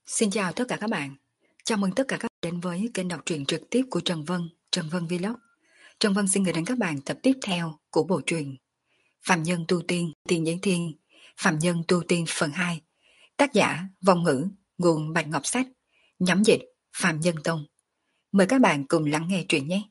Xin chào tất cả các bạn. Chào mừng tất cả các bạn đến với kênh đọc truyện trực tiếp của Trần Vân Vlog. Trần Vân xin gửi đến các bạn tập tiếp theo của bộ truyện Phạm Nhân Tu Tiên, Tiên Giấy Thiên, Phạm Nhân Tu Tiên phần 2. Tác giả Vong Ngữ, nguồn Bạch Ngọc Sách, nhóm dịch Phạm Nhân Tông. Mời các bạn cùng lắng nghe truyện nhé.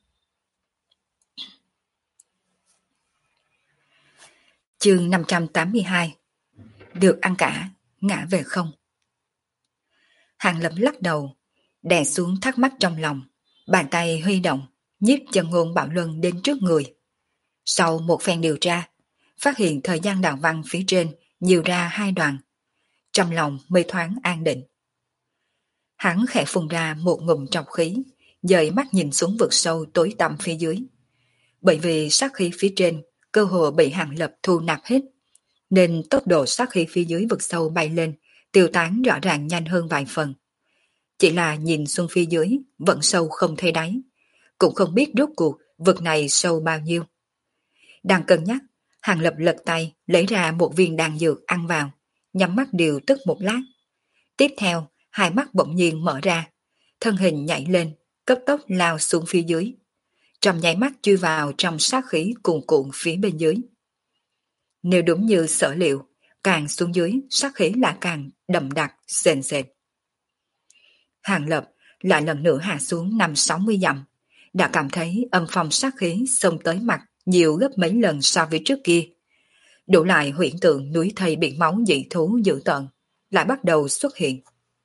Chương 582. Được ăn cả, ngã về không. Hàng Lập lắc đầu, đè xuống thắc mắc trong lòng, bàn tay huy động, nhiếp chân ngôn bạo luân đến trước người. Sau một phen điều tra, phát hiện thời gian đạo văn phía trên nhiều ra hai đoạn. Trong lòng mới thoáng an định. Hắn khẽ phun ra một ngụm trọc khí, dời mắt nhìn xuống vực sâu tối tăm phía dưới. Bởi vì sát khí phía trên cơ hồ bị Hàng Lập thu nạp hết, nên tốc độ sát khí phía dưới vực sâu bay lên, tiêu tán rõ ràng nhanh hơn vài phần. Chỉ là nhìn xuống phía dưới vẫn sâu không thấy đáy, cũng không biết rốt cuộc vực này sâu bao nhiêu. Đang cân nhắc, Hàng Lập lật tay lấy ra một viên đan dược ăn vào, nhắm mắt điều tức một lát. Tiếp theo, hai mắt bỗng nhiên mở ra, thân hình nhảy lên, cấp tốc lao xuống phía dưới. Trong nháy mắt chui vào trong sát khí cuồn cuộn phía bên dưới. Nếu đúng như sở liệu, càng xuống dưới sát khí lại càng đậm đặc, sền sệt. Hàng Lập lại lần nữa hạ xuống 50-60 dặm, đã cảm thấy âm phong sát khí xông tới mặt nhiều gấp mấy lần so với trước kia. Đủ lại huyễn tượng núi thây biển máu dị thú dữ tợn lại bắt đầu xuất hiện.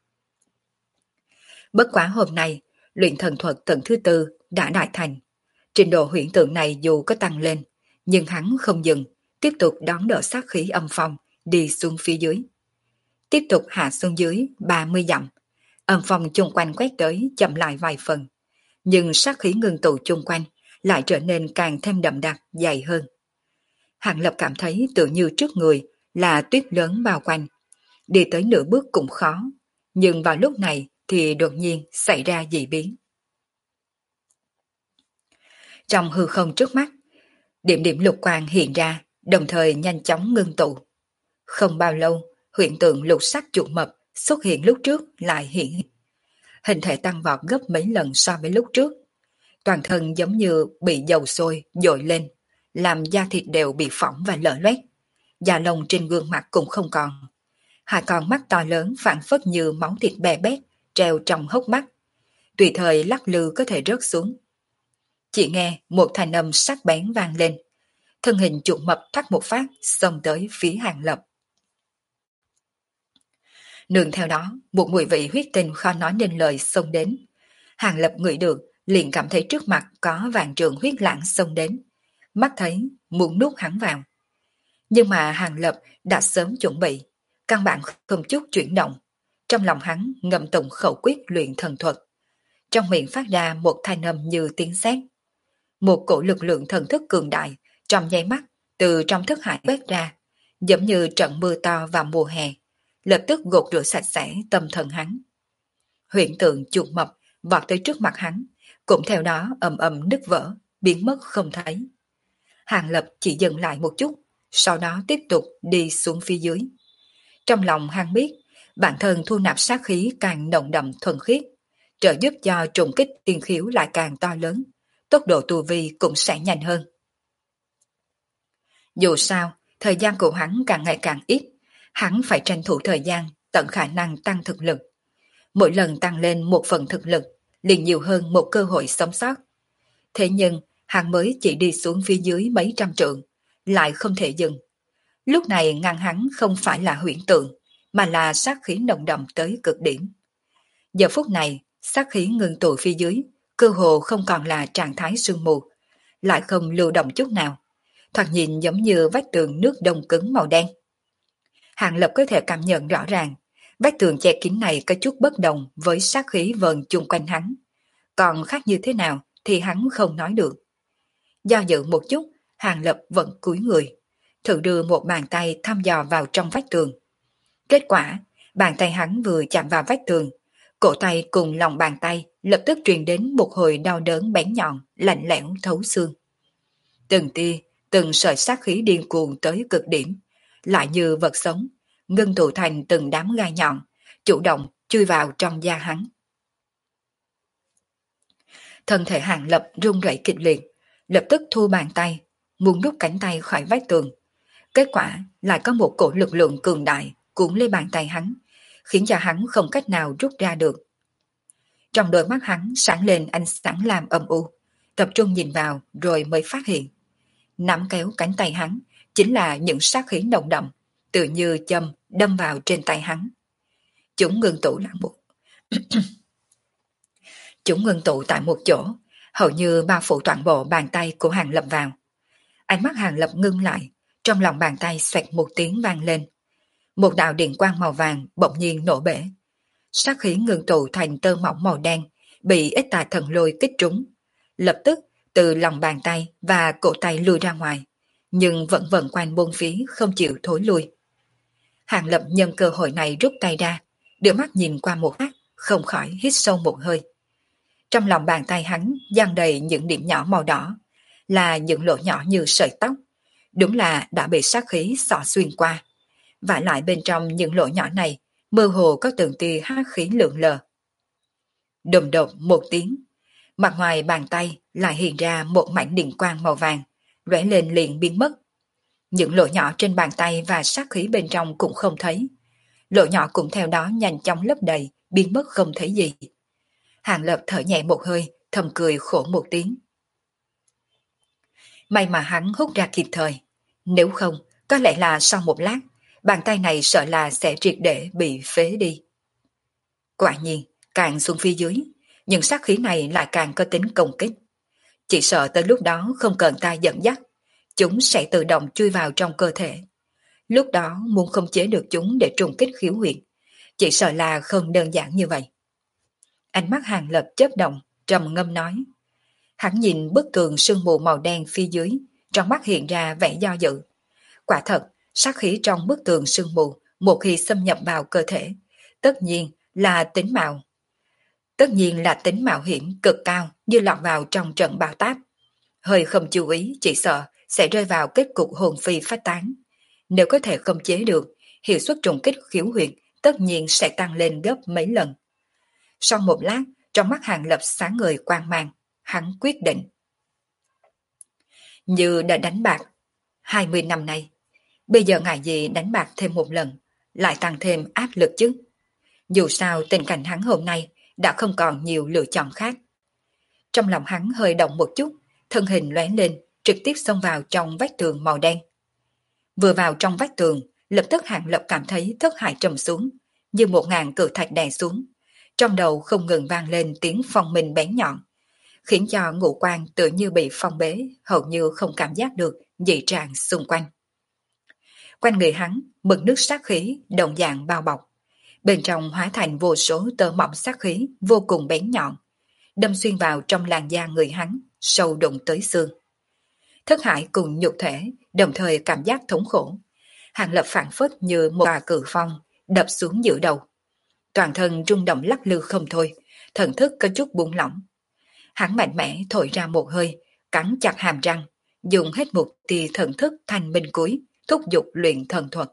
Bất quá hôm nay, luyện thần thuật tầng thứ tư đã đại thành. Trình độ huyễn tượng này dù có tăng lên, nhưng hắn không dừng, tiếp tục đón đỡ sát khí âm phong đi xuống phía dưới. Tiếp tục hạ xuống dưới 30 dặm, âm phong chung quanh quét tới chậm lại vài phần, nhưng sát khí ngưng tụ chung quanh lại trở nên càng thêm đậm đặc, dày hơn. Hàng Lập cảm thấy tự như trước người là tuyết lớn bao quanh, đi tới nửa bước cũng khó, nhưng vào lúc này thì đột nhiên xảy ra dị biến. Trong hư không trước mắt, điểm điểm lục quang hiện ra, đồng thời nhanh chóng ngưng tụ. Không bao lâu, hiện tượng lục sắc chuột mập xuất hiện lúc trước lại hiện. Hình thể tăng vọt gấp mấy lần so với lúc trước. Toàn thân giống như bị dầu sôi dội lên, làm da thịt đều bị phỏng và lở loét. Da lông trên gương mặt cũng không còn. Hai con mắt to lớn phản phất như máu thịt bè bét treo trong hốc mắt, tùy thời lắc lư có thể rớt xuống. Chỉ nghe một thanh âm sắc bén vang lên, thân hình chuột mập thoát một phát xông tới phía Hàng Lập. Nương theo đó, một mùi vị huyết tinh khó nói nên lời xông đến. Hàng Lập ngửi được, liền cảm thấy trước mặt có vạn trượng huyết lãng xông đến. Mắt thấy muốn nuốt hắn vào. Nhưng mà Hàng Lập đã sớm chuẩn bị, căn bản không chút chuyển động. Trong lòng hắn ngậm tụng khẩu quyết luyện thần thuật. Trong miệng phát ra một thanh âm như tiếng sét. Một cổ lực lượng thần thức cường đại, trong nháy mắt, từ trong thức hải quét ra, giống như trận mưa to vào mùa hè, lập tức gột rửa sạch sẽ tâm thần hắn. Hiện tượng chuột mập vọt tới trước mặt hắn, cũng theo đó ầm ầm nứt vỡ, biến mất không thấy. Hàng Lập chỉ dừng lại một chút, sau đó tiếp tục đi xuống phía dưới. Trong lòng hắn biết, bản thân thu nạp sát khí càng nồng đậm thuần khiết, trợ giúp cho trùng kích tiên khiếu lại càng to lớn, tốc độ tu vi cũng sẽ nhanh hơn. Dù sao, thời gian của hắn càng ngày càng ít, hắn phải tranh thủ thời gian tận khả năng tăng thực lực. Mỗi lần tăng lên một phần thực lực, liền nhiều hơn một cơ hội sống sót. Thế nhưng, hắn mới chỉ đi xuống phía dưới mấy trăm trượng, lại không thể dừng. Lúc này ngăn hắn không phải là huyễn tượng, mà là sát khí nồng đậm tới cực điểm. Giờ phút này, sát khí ngưng tụ phía dưới, cơ hồ không còn là trạng thái sương mù, lại không lưu động chút nào, thoạt nhìn giống như vách tường nước đông cứng màu đen. Hàng Lập có thể cảm nhận rõ ràng, vách tường che kín này có chút bất đồng với sát khí vờn chung quanh hắn. Còn khác như thế nào thì hắn không nói được. Do dự một chút, Hàng Lập vẫn cúi người, thử đưa một bàn tay thăm dò vào trong vách tường. Kết quả, bàn tay hắn vừa chạm vào vách tường, cổ tay cùng lòng bàn tay lập tức truyền đến một hồi đau đớn bén nhọn, lạnh lẽo thấu xương. Từng tia, từng sợi sát khí điên cuồng tới cực điểm, lại như vật sống, ngưng tụ thành từng đám gai nhọn, chủ động chui vào trong da hắn. Thân thể Hàng Lập run rẩy kịch liệt, lập tức thu bàn tay, muốn rút cánh tay khỏi vách tường. Kết quả lại có một cổ lực lượng cường đại cuốn lấy bàn tay hắn, khiến cho hắn không cách nào rút ra được. Trong đôi mắt hắn sáng lên ánh sáng lam âm u, tập trung nhìn vào rồi mới phát hiện. Nắm kéo cánh tay hắn chính là những sát khí nồng đậm, tự như châm đâm vào trên tay hắn. Chúng ngưng tụ lại một Chúng ngưng tụ tại một chỗ, hầu như bao phủ toàn bộ bàn tay của Hàng Lập vào. Ánh mắt Hàng Lập ngưng lại, trong lòng bàn tay xoẹt một tiếng vang lên. Một đạo điện quang màu vàng bỗng nhiên nổ bể. Sát khí ngưng tụ thành tơ mỏng màu đen, bị ít tà thần lôi kích trúng. Lập tức từ lòng bàn tay và cổ tay lùi ra ngoài, nhưng vẫn vần quanh bốn phía không chịu thối lui. Hàng Lập nhân cơ hội này rút tay ra, đưa mắt nhìn qua một lát, không khỏi hít sâu một hơi. Trong lòng bàn tay hắn dang đầy những điểm nhỏ màu đỏ, là những lỗ nhỏ như sợi tóc, đúng là đã bị sát khí xỏ xuyên qua. Và lại bên trong những lỗ nhỏ này, mơ hồ có từng tia hắc khí lượn lờ. Đùng đột một tiếng, mặt ngoài bàn tay lại hiện ra một mảnh điện quang màu vàng, lóe lên liền biến mất. Những lỗ nhỏ trên bàn tay và sát khí bên trong cũng không thấy. Lỗ nhỏ cũng theo đó nhanh chóng lấp đầy, biến mất không thấy gì. Hàng Lập thở nhẹ một hơi, thầm cười khổ một tiếng. May mà hắn hút ra kịp thời. Nếu không, có lẽ là sau một lát, bàn tay này sợ là sẽ triệt để bị phế đi. Quả nhiên, càng xuống phía dưới, những sát khí này lại càng có tính công kích. Chỉ sợ tới lúc đó không cần ta dẫn dắt, chúng sẽ tự động chui vào trong cơ thể. Lúc đó muốn khống chế được chúng để trùng kích khiếu huyệt, chỉ sợ là không đơn giản như vậy. Ánh mắt Hàng Lập chớp động, trầm ngâm nói. Hắn nhìn bức tường sương mù màu đen phía dưới, trong mắt hiện ra vẻ do dự. Quả thật, sát khí trong bức tường sương mù, một khi xâm nhập vào cơ thể, tất nhiên là tính mạo hiểm cực cao như lọt vào trong trận bão táp. Hơi không chú ý chỉ sợ sẽ rơi vào kết cục hồn phi phách tán. Nếu có thể khống chế được, hiệu suất trùng kích khiếu huyệt tất nhiên sẽ tăng lên gấp mấy lần. Sau một lát, trong mắt Hàng Lập sáng ngời quang mang, hắn quyết định. Như đã đánh bạc 20 năm nay, bây giờ ngại gì đánh bạc thêm một lần, lại tăng thêm áp lực chứ. Dù sao tình cảnh hắn hôm nay đã không còn nhiều lựa chọn khác. Trong lòng hắn hơi động một chút, thân hình lóe lên, trực tiếp xông vào trong vách tường màu đen. Vừa vào trong vách tường, lập tức Hàng Lập cảm thấy thất hải trầm xuống, như 1000 cự thạch đè xuống. Trong đầu không ngừng vang lên tiếng phong minh bén nhọn, khiến cho ngũ quan tựa như bị phong bế, hầu như không cảm giác được dị trạng xung quanh. Quanh người hắn, mực nước sát khí đồng dạng bao bọc, bên trong hóa thành vô số tơ mỏng sát khí vô cùng bén nhọn, đâm xuyên vào trong làn da người hắn, sâu đụng tới xương. Thất hải cùng nhục thể đồng thời cảm giác thống khổ. Hàng Lập phảng phất như một tòa cự phong đập xuống giữa đầu. Toàn thân rung động lắc lư không thôi, thần thức có chút buông lỏng. Hắn mạnh mẽ thổi ra một hơi, cắn chặt hàm răng, dùng hết một tia thần thức thanh minh cuối, thúc giục luyện thần thuật.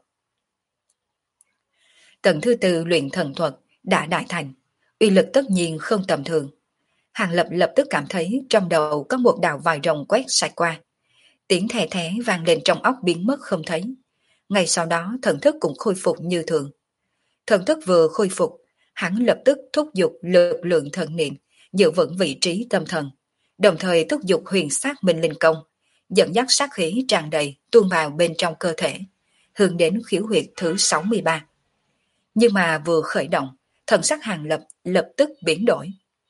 Tầng thứ tư luyện thần thuật đã đại thành, uy lực tất nhiên không tầm thường. Hàng Lập lập tức cảm thấy trong đầu có một đạo vòi rồng quét sạch qua. Tiếng thè thé vang lên trong óc biến mất không thấy. Ngay sau đó thần thức cũng khôi phục như thường. Thần thức vừa khôi phục, hắn lập tức thúc giục lực lượng thần niệm, giữ vững vị trí tâm thần, đồng thời thúc giục huyền sát minh linh công, dẫn dắt sát khí tràn đầy tuôn vào bên trong cơ thể, hướng đến khiếu huyệt thứ 63. Nhưng mà vừa khởi động, thần sắc Hàng Lập lập tức biến đổi.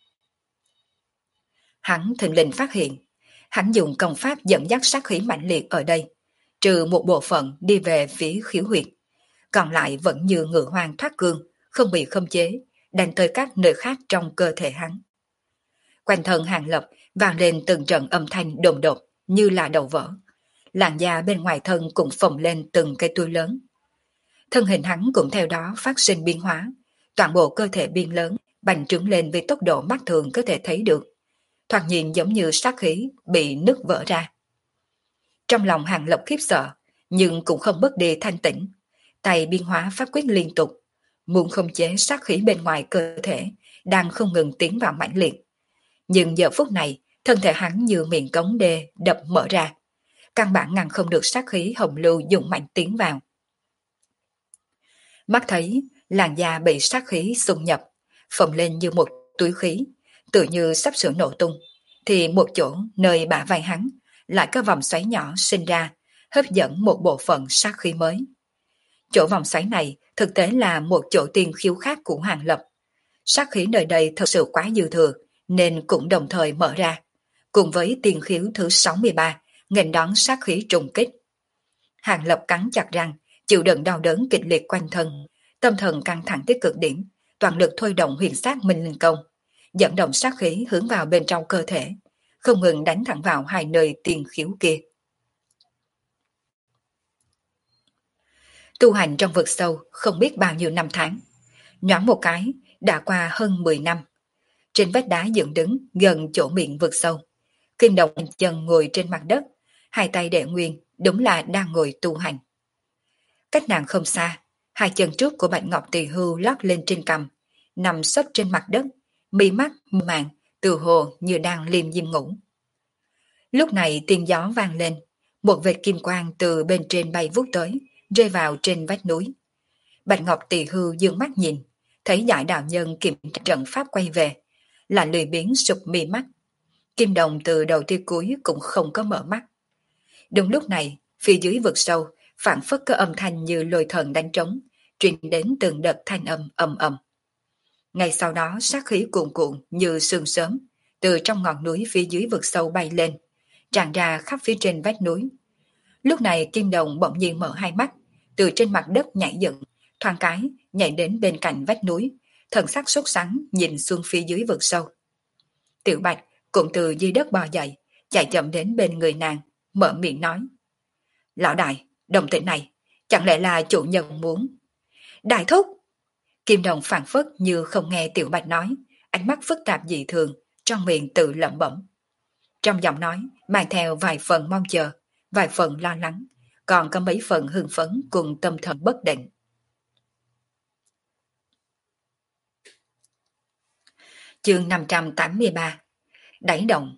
Hắn thình lình phát hiện, hắn dùng công pháp dẫn dắt sát khí mạnh liệt ở đây, trừ một bộ phận đi về phía khiếu huyệt, còn lại vẫn như ngựa hoang thoát cương, không bị khống chế, đánh tới các nơi khác trong cơ thể hắn. Quanh thân Hàng Lập vang lên từng trận âm thanh đồn đột như là đầu vỡ. Làn da bên ngoài thân cũng phồng lên từng cái túi lớn. Thân hình hắn cũng theo đó phát sinh biến hóa, toàn bộ cơ thể biến lớn, bành trướng lên với tốc độ mắt thường có thể thấy được. Thoạt nhìn giống như sát khí bị nứt vỡ ra. Trong lòng Hàng Lập khiếp sợ, nhưng cũng không mất đi thanh tĩnh. Tay biến hóa pháp quyết liên tục, muốn khống chế sát khí bên ngoài cơ thể, đang không ngừng tiến vào mãnh liệt. Nhưng giờ phút này, thân thể hắn như miệng cống đê đập mở ra, căn bản ngăn không được sát khí hồng lưu dùng mạnh tiến vào. Mắt thấy làn da bị sát khí xung nhập, phồng lên như một túi khí, tự như sắp sửa nổ tung, thì một chỗ nơi bả vai hắn lại có vòng xoáy nhỏ sinh ra, hấp dẫn một bộ phận sát khí mới. Chỗ vòng xoáy này thực tế là một chỗ tiên khiếu khác của Hàng Lập. Sát khí nơi đây thật sự quá dư thừa, nên cũng đồng thời mở ra, cùng với tiên khiếu thứ 63, nghênh đón sát khí trùng kích. Hàng Lập cắn chặt răng, chịu đựng đau đớn kịch liệt quanh thân, tâm thần căng thẳng tới cực điểm, toàn lực thôi động huyền sát minh linh công, dẫn động sát khí hướng vào bên trong cơ thể, không ngừng đánh thẳng vào hai nơi tiên khiếu kia. Tu hành trong vực sâu không biết bao nhiêu năm tháng, nhoáng một cái đã qua hơn 10 năm. Trên vách đá dựng đứng gần chỗ miệng vực sâu, Kim Đồng chân ngồi trên mặt đất, hai tay đệ nguyên, đúng là đang ngồi tu hành. Cách nàng không xa, hai chân trước của Bạch Ngọc Tỳ Hưu lót lên trên cằm, nằm sấp trên mặt đất, mi mắt mơ màng, từ hồ như đang liêm diêm ngủ. Lúc này tiếng gió vang lên, một vệt kim quang từ bên trên bay vút tới, rơi vào trên vách núi. Bạch Ngọc Tỳ Hưu dương mắt nhìn, thấy Giải đạo nhân kiểm trận pháp quay về, là lười biếng sụp mi mắt. Kim Đồng từ đầu tới cuối cũng không có mở mắt. Đúng lúc này, phía dưới vực sâu, phảng phất có âm thanh như lôi thần đánh trống, truyền đến từng đợt thanh âm ầm ầm. Ngay sau đó sát khí cuồn cuộn như sương sớm, từ trong ngọn núi phía dưới vực sâu bay lên, tràn ra khắp phía trên vách núi. Lúc này Kim Đồng bỗng nhiên mở hai mắt, từ trên mặt đất nhảy dựng, thoáng cái nhảy đến bên cạnh vách núi, thần sắc sốt sắng nhìn xuống phía dưới vực sâu. Tiểu Bạch cũng từ dưới đất bò dậy, chạy chậm đến bên người nàng, mở miệng nói: Lão đại, đồng tĩnh này, chẳng lẽ là chủ nhân muốn? Đại thúc! Kim Đồng phảng phất như không nghe Tiểu Bạch nói, ánh mắt phức tạp dị thường, trong miệng tự lẩm bẩm. Trong giọng nói mang theo vài phần mong chờ, vài phần lo lắng, còn có mấy phần hưng phấn cùng tâm thần bất định. Chương 583. Đáy động.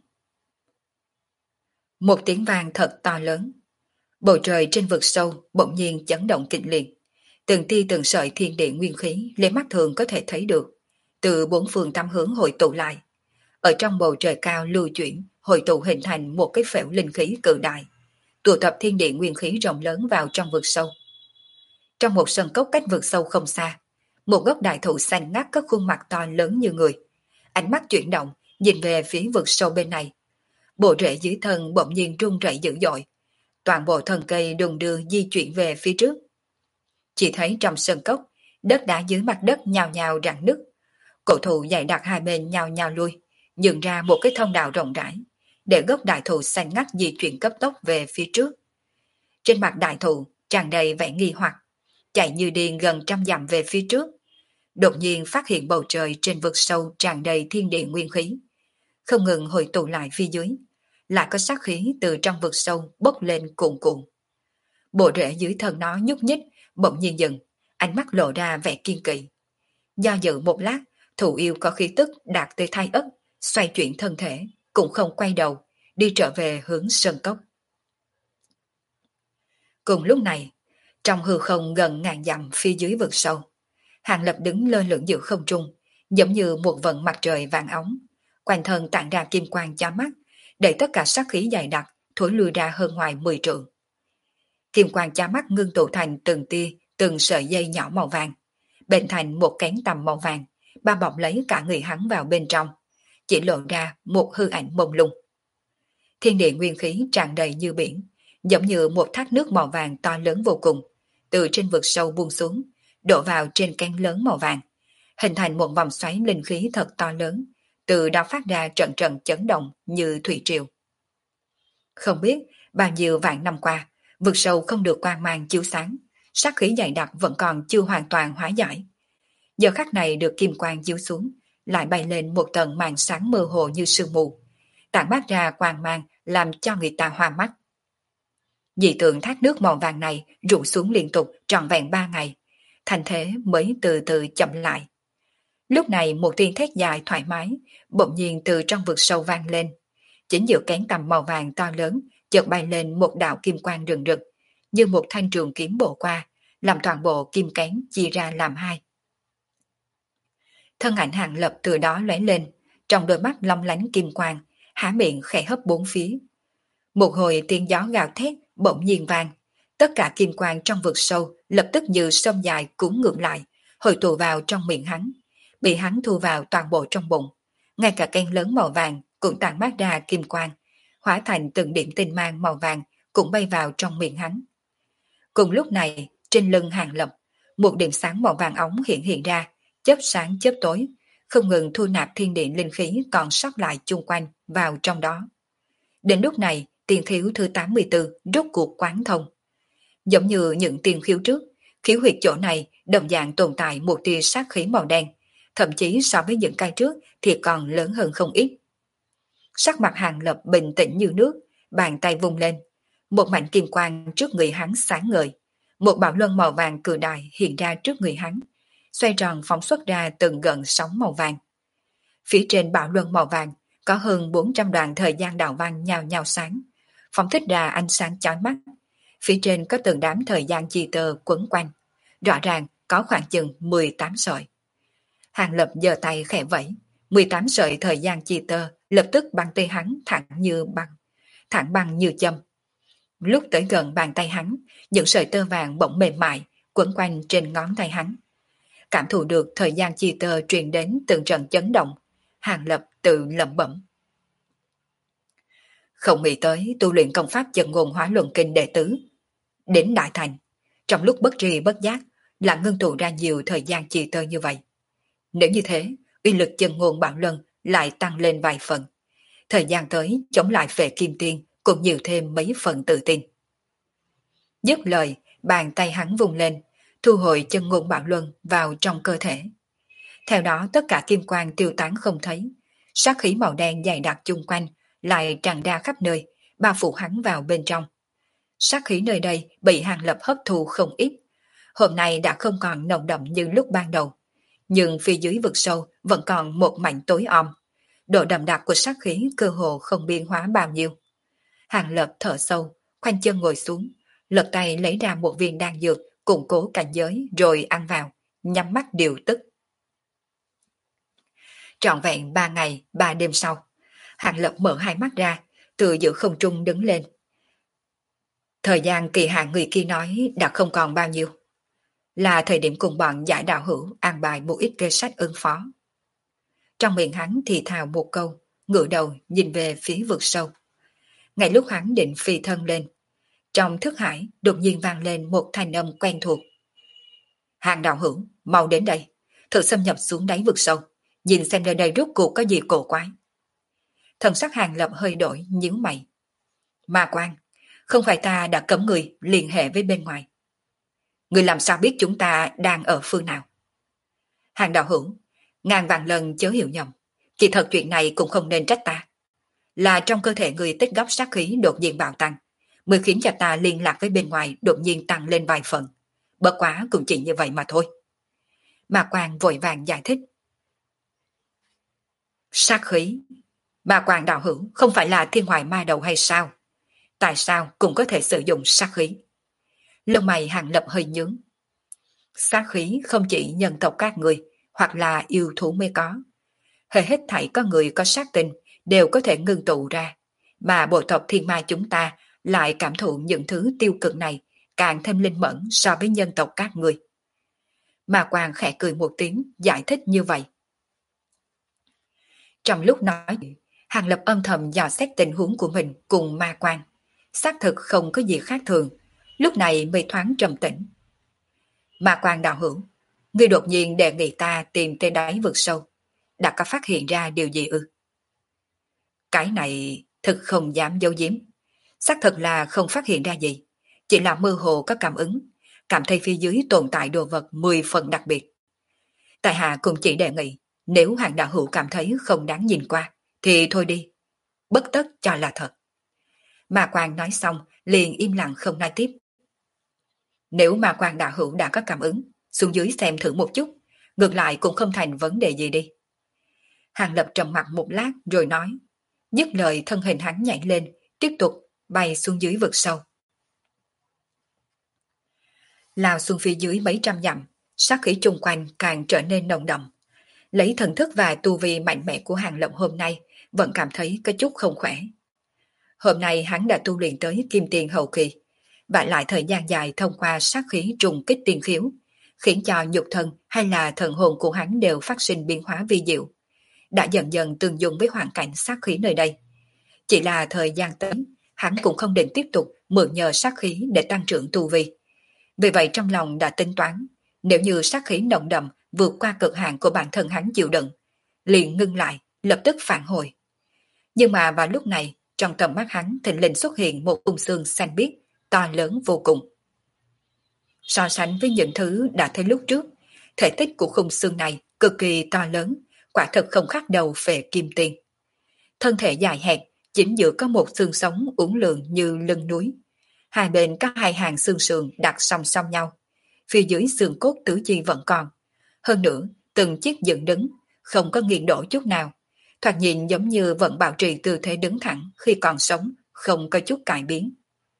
Một tiếng vang thật to lớn. Bầu trời trên vực sâu bỗng nhiên chấn động kịch liệt. Từng tia từng sợi thiên địa nguyên khí lấy mắt thường có thể thấy được, từ bốn phương tám hướng hội tụ lại. Ở trong bầu trời cao lưu chuyển, hội tụ hình thành một cái phễu linh khí cự đại, tụ tập thiên địa nguyên khí rộng lớn vào trong vực sâu. Trong một sân cốc cách vực sâu không xa, một gốc đại thụ xanh ngắt có khuôn mặt to lớn như người. Ánh mắt chuyển động, nhìn về phía vực sâu bên này. Bộ rễ dưới thân bỗng nhiên rung rẩy dữ dội. Toàn bộ thân cây đùng đưa di chuyển về phía trước. Chỉ thấy trong sân cốc, đất đá dưới mặt đất nhào nhào rạn nứt. Cổ thụ dày đặc hai bên nhào nhào lui, nhường ra một cái thông đạo rộng rãi, để gốc đại thụ xanh ngắt di chuyển cấp tốc về phía trước. Trên mặt đại thụ tràn đầy vẻ nghi hoặc, chạy như điên gần trăm dặm về phía trước. Đột nhiên phát hiện bầu trời trên vực sâu tràn đầy thiên địa nguyên khí, không ngừng hội tụ lại phía dưới, lại có sát khí từ trong vực sâu bốc lên cuồn cuộn. Bộ rễ dưới thân nó nhúc nhích, bỗng nhiên dừng, ánh mắt lộ ra vẻ kiên kỵ. Do dự một lát, thụ yêu có khí tức đạt tới thai ấp, xoay chuyển thân thể, cũng không quay đầu, đi trở về hướng sơn cốc. Cùng lúc này, trong hư không gần ngàn dặm phía dưới vực sâu, Hàng Lập đứng lơ lửng giữa không trung, giống như một vầng mặt trời vàng óng, quanh thân tản ra kim quang chói mắt, để tất cả sát khí dày đặc thổi lui ra hơn ngoài 10 trượng. Kim quang chói mắt ngưng tụ thành từng tia, từng sợi dây nhỏ màu vàng, bên thành một cánh tằm màu vàng, bao bọc lấy cả người hắn vào bên trong, chỉ lộ ra một hư ảnh mông lung. Thiên địa nguyên khí tràn đầy như biển, giống như một thác nước màu vàng to lớn vô cùng, từ trên vực sâu buông xuống, đổ vào trên cánh lớn màu vàng, hình thành một vòng xoáy linh khí thật to lớn, từ đó phát ra trận trận chấn động như thủy triều. Không biết bao nhiêu vạn năm qua, vực sâu không được quang mang chiếu sáng, sát khí dày đặc vẫn còn chưa hoàn toàn hóa giải. Giờ khắc này được kim quang chiếu xuống, lại bay lên một tầng màn sáng mơ hồ như sương mù, tản mát ra quang mang làm cho người ta hoa mắt. Dị tượng thác nước màu vàng này rủ xuống liên tục trọn vẹn 3 ngày, thành thế mới từ từ chậm lại. Lúc này một tiếng thét dài thoải mái, bỗng nhiên từ trong vực sâu vang lên. Chính giữa cán tầm màu vàng to lớn, chợt bay lên một đạo kim quang rừng rực, như một thanh trường kiếm bổ qua, làm toàn bộ kim cán chia ra làm hai. Thân ảnh Hàng Lập từ đó lóe lên, trong đôi mắt long lánh kim quang, há miệng khẽ hấp bốn phía. Một hồi tiếng gió gào thét bỗng nhiên vang, tất cả kim quang trong vực sâu lập tức như sông dài cuốn ngược lại, hội tụ vào trong miệng hắn, bị hắn thu vào toàn bộ trong bụng. Ngay cả cây lớn màu vàng cũng tản mát ra kim quang, hóa thành từng điểm tinh mang màu vàng cũng bay vào trong miệng hắn. Cùng lúc này, trên lưng Hàng Lập, một điểm sáng màu vàng óng hiện ra, chớp sáng chớp tối, không ngừng thu nạp thiên địa linh khí còn sót lại chung quanh vào trong đó. Đến lúc này, tiền khiếu thứ 84 rốt cuộc quán thông. Giống như những tiền khiếu trước, khiếu huyệt chỗ này đồng dạng tồn tại một tia sát khí màu đen, thậm chí so với những cái trước thì còn lớn hơn không ít. Sắc mặt Hàng Lập bình tĩnh như nước, bàn tay vung lên, một mảnh kim quang trước người hắn sáng ngời, một bảo luân màu vàng cự đại hiện ra trước người hắn, xoay tròn phóng xuất ra từng gợn sóng màu vàng. Phía trên bảo luân màu vàng có hơn 400 đoạn thời gian đạo văn nhào nhào sáng, phóng thích ra ánh sáng chói mắt. Phía trên có từng đám thời gian chi tơ quấn quanh, rõ ràng có khoảng chừng 18 sợi. Hàng Lập giơ tay khẽ vẫy, 18 sợi thời gian chi tơ lập tức băng tay hắn thẳng băng như châm. Lúc tới gần bàn tay hắn, những sợi tơ vàng bỗng mềm mại quấn quanh trên ngón tay hắn. Cảm thụ được thời gian chi tơ truyền đến từng trận chấn động, Hàng Lập tự lẩm bẩm. Không nghĩ tới tu luyện công pháp Chân Ngôn Hóa Luân Kinh đệ tứ đến đại thành, trong lúc bất tri bất giác là ngưng tụ ra nhiều thời gian chi tơ như vậy. Nếu như thế, uy lực Chân Ngôn Bảo Luân lại tăng lên vài phần. Thời gian tới chống lại Phệ Kim Tiên cũng nhiều thêm mấy phần tự tin. Dứt lời, bàn tay hắn vung lên, thu hồi Chân Ngôn Bảo Luân vào trong cơ thể. Theo đó tất cả kim quang tiêu tán không thấy, sát khí màu đen dày đặc chung quanh lại tràn ra khắp nơi, bao phủ hắn vào bên trong. Sát khí nơi đây bị Hàng Lập hấp thụ không ít, hôm nay đã không còn nồng đậm như lúc ban đầu, nhưng phía dưới vực sâu vẫn còn một mảnh tối om, độ đậm đặc của sát khí cơ hồ không biên hóa bao nhiêu. Hàng Lập thở sâu, khoanh chân ngồi xuống, lật tay lấy ra một viên đan dược củng cố cảnh giới rồi ăn vào, nhắm mắt điều tức. Trọn vẹn 3 ngày 3 đêm sau, Hàng Lập mở hai mắt ra, từ giữa không trung đứng lên. Thời gian kỳ hạn người kia nói đã không còn bao nhiêu, là thời điểm cùng bọn giải đạo hữu an bài một ít kế sách ứng phó. Trong miệng hắn thì thào một câu, ngửa đầu nhìn về phía vực sâu. Ngay lúc hắn định phi thân lên, trong thức hải đột nhiên vang lên một thanh âm quen thuộc. Hàng đạo hữu, mau đến đây, thử xâm nhập xuống đáy vực sâu, nhìn xem nơi đây rốt cuộc có gì cổ quái. Thần sắc Hàng Lập hơi đổi, nhíu mày. Ma Quan, không phải ta đã cấm người liên hệ với bên ngoài. Người làm sao biết chúng ta đang ở phương nào? Hàng đạo hữu, ngàn vạn lần chớ hiểu nhầm, kỳ thật chuyện này cũng không nên trách ta. Là trong cơ thể người tích góp sát khí đột nhiên bạo tăng, mới khiến cho ta liên lạc với bên ngoài đột nhiên tăng lên vài phần. Bất quá cũng chỉ như vậy mà thôi. Ma Quan vội vàng giải thích. Sát khí? Ma Quan đạo hữu không phải là thiên hoài ma đầu hay sao? Tại sao cũng có thể sử dụng sát khí? Lông mày Hàng Lập hơi nhướng. Sát khí không chỉ nhân tộc các người, hoặc là yêu thú mới có. Hết thảy có người có sát tinh đều có thể ngưng tụ ra, mà bộ tộc thiên ma chúng ta lại cảm thụ những thứ tiêu cực này càng thêm linh mẫn so với nhân tộc các người. Ma Quan khẽ cười một tiếng, giải thích như vậy. Trong lúc nói, Hàng Lập âm thầm dò xét tình huống của mình cùng Ma Quan. Xác thực không có gì khác thường, lúc này mới thoáng trầm tĩnh. Ma Quan đạo hữu, ngươi đột nhiên đề nghị ta tìm tới đáy vực sâu, đã có phát hiện ra điều gì ư? Cái này thực không dám giấu giếm, xác thực là không phát hiện ra gì, chỉ là mơ hồ có cảm ứng, cảm thấy phía dưới tồn tại đồ vật 10 phần đặc biệt. Tại hạ cũng chỉ đề nghị, nếu Hàng đạo hữu cảm thấy không đáng nhìn qua, thì thôi đi, bất tất cho là thật. Ma Quan nói xong, liền im lặng không nói tiếp. Nếu Ma Quan đạo hữu đã có cảm ứng, xuống dưới xem thử một chút, ngược lại cũng không thành vấn đề gì đi. Hàng Lập trầm mặt một lát rồi nói, dứt lời thân hình hắn nhảy lên, tiếp tục bay xuống dưới vực sâu. Lao xuống phía dưới mấy trăm dặm, sát khí chung quanh càng trở nên nồng đậm. Lấy thần thức và tu vi mạnh mẽ của Hàng Lập hôm nay, vẫn cảm thấy có chút không khỏe. Hôm nay hắn đã tu luyện tới kim tiền hậu kỳ, và lại thời gian dài thông qua sát khí trùng kích tiền khiếu, khiến cho nhục thân hay là thần hồn của hắn đều phát sinh biến hóa vi diệu, đã dần dần tương dung với hoàn cảnh sát khí nơi đây. Chỉ là thời gian tới, hắn cũng không định tiếp tục mượn nhờ sát khí để tăng trưởng tu vi. Vì vậy trong lòng đã tính toán, nếu như sát khí nồng đậm vượt qua cực hạn của bản thân hắn chịu đựng, liền ngưng lại, lập tức phản hồi. Nhưng mà vào lúc này, trong tầm mắt hắn thình lình xuất hiện một khung xương xanh biếc, to lớn vô cùng. So sánh với những thứ đã thấy lúc trước, thể tích của khung xương này cực kỳ to lớn, quả thực không khác đầu phệ kim tiền. Thân thể dài hẹp, chính giữa có một xương sống uốn lượn như lưng núi. Hai bên có hai hàng xương sườn đặt song song nhau. Phía dưới xương cốt tứ chi vẫn còn. Hơn nữa, từng chiếc dựng đứng, không có nghiêng đổ chút nào. Thoạt nhìn giống như vẫn bảo trì tư thế đứng thẳng khi còn sống, không có chút cải biến.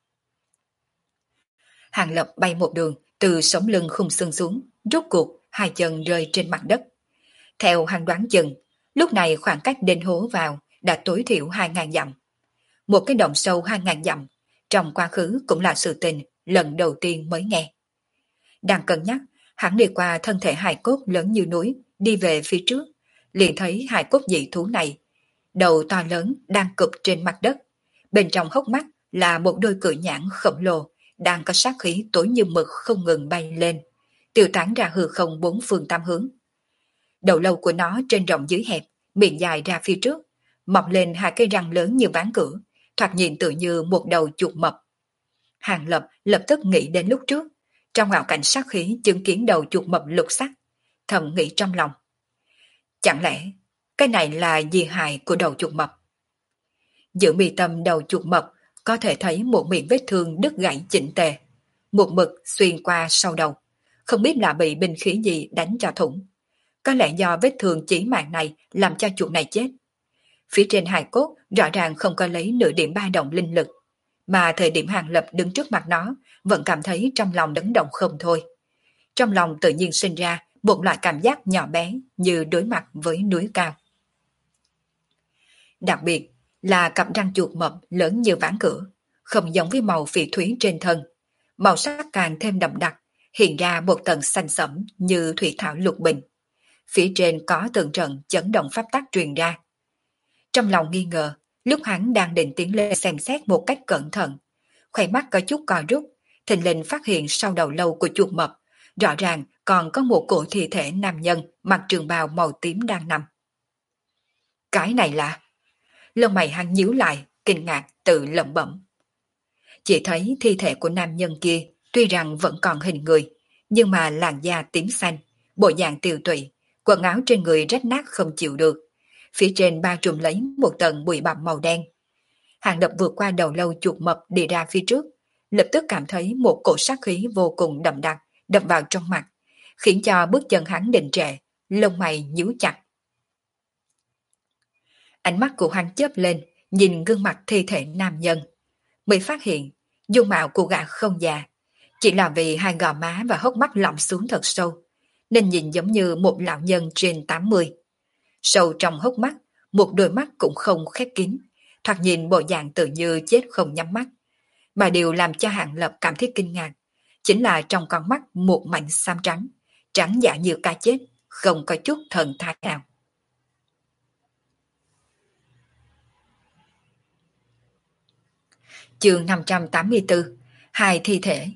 Hàng Lập bay một đường, từ sống lưng khung xương xuống, rốt cuộc hai chân rơi trên mặt đất. Theo hắn đoán chừng, lúc này khoảng cách đến hố vào đã tối thiểu 2.000 dặm. Một cái động sâu 2.000 dặm, trong quá khứ cũng là sự tình lần đầu tiên mới nghe. Đang cân nhắc, hắn đi qua thân thể hài cốt lớn như núi, đi về phía trước, liền thấy hài cốt dị thú này. Đầu to lớn đang cụp trên mặt đất, bên trong hốc mắt là một đôi cự nhãn khổng lồ, đang có sát khí tối như mực không ngừng bay lên, tiêu tán ra hư không bốn phương tám hướng. Đầu lâu của nó trên rộng dưới hẹp, miệng dài ra phía trước, mọc lên hai cái răng lớn như ván cửa, thoạt nhìn tự như một đầu chuột mập. Hàng Lập lập tức nghĩ đến lúc trước, trong ảo cảnh sát khí chứng kiến đầu chuột mập lục sắc, thầm nghĩ trong lòng. Chẳng lẽ cái này là di hại của đầu chuột mập? Giữa mi tâm đầu chuột mập có thể thấy một miệng vết thương đứt gãy chỉnh tề, một mực xuyên qua sau đầu, không biết là bị binh khí gì đánh cho thủng. Có lẽ do vết thương chí mạng này làm cho chuột này chết. Phía trên hài cốt rõ ràng không có lấy nửa điểm ba động linh lực, mà thời điểm Hàng Lập đứng trước mặt nó vẫn cảm thấy trong lòng đấn động không thôi. Trong lòng tự nhiên sinh ra một loại cảm giác nhỏ bé như đối mặt với núi cao. Đặc biệt là cặp răng chuột mập lớn như ván cửa, không giống với màu phỉ thúy trên thân. Màu sắc càng thêm đậm đặc, hiện ra một tầng xanh sẫm như thủy thảo lục bình. Phía trên có từng trận chấn động pháp tắc truyền ra. Trong lòng nghi ngờ, lúc hắn đang định tiến lên xem xét một cách cẩn thận, khóe mắt có chút co rút, thình lình phát hiện sau đầu lâu của chuột mập, rõ ràng còn có một cổ thi thể nam nhân mặc trường bào màu tím đang nằm. Cái này là... Lông mày hắn nhíu lại, kinh ngạc tự lẩm bẩm. Chỉ thấy thi thể của nam nhân kia tuy rằng vẫn còn hình người, nhưng mà làn da tím xanh, bộ dạng tiều tụy, quần áo trên người rách nát không chịu được. Phía trên bao trùm lấy một tầng bụi bặm màu đen. Hàng Lập vượt qua đầu lâu chuột mập đi ra phía trước, lập tức cảm thấy một cổ sát khí vô cùng đậm đặc đập vào trong mặt, khiến cho bước chân hắn đình trệ, lông mày nhíu chặt. Ánh mắt của hắn chớp lên, nhìn gương mặt thi thể nam nhân, mới phát hiện dung mạo của gã không già, chỉ là vì hai gò má và hốc mắt lõm xuống thật sâu, nên nhìn giống như một lão nhân trên 80. Sâu trong hốc mắt, một đôi mắt cũng không khép kín, thoạt nhìn bộ dạng tự như chết không nhắm mắt. Mà điều làm cho Hàng Lập cảm thấy kinh ngạc, chính là trong con mắt một mảnh xám trắng, trắng dạ như cá chết, không có chút thần thái nào. Chương 584, hai thi thể.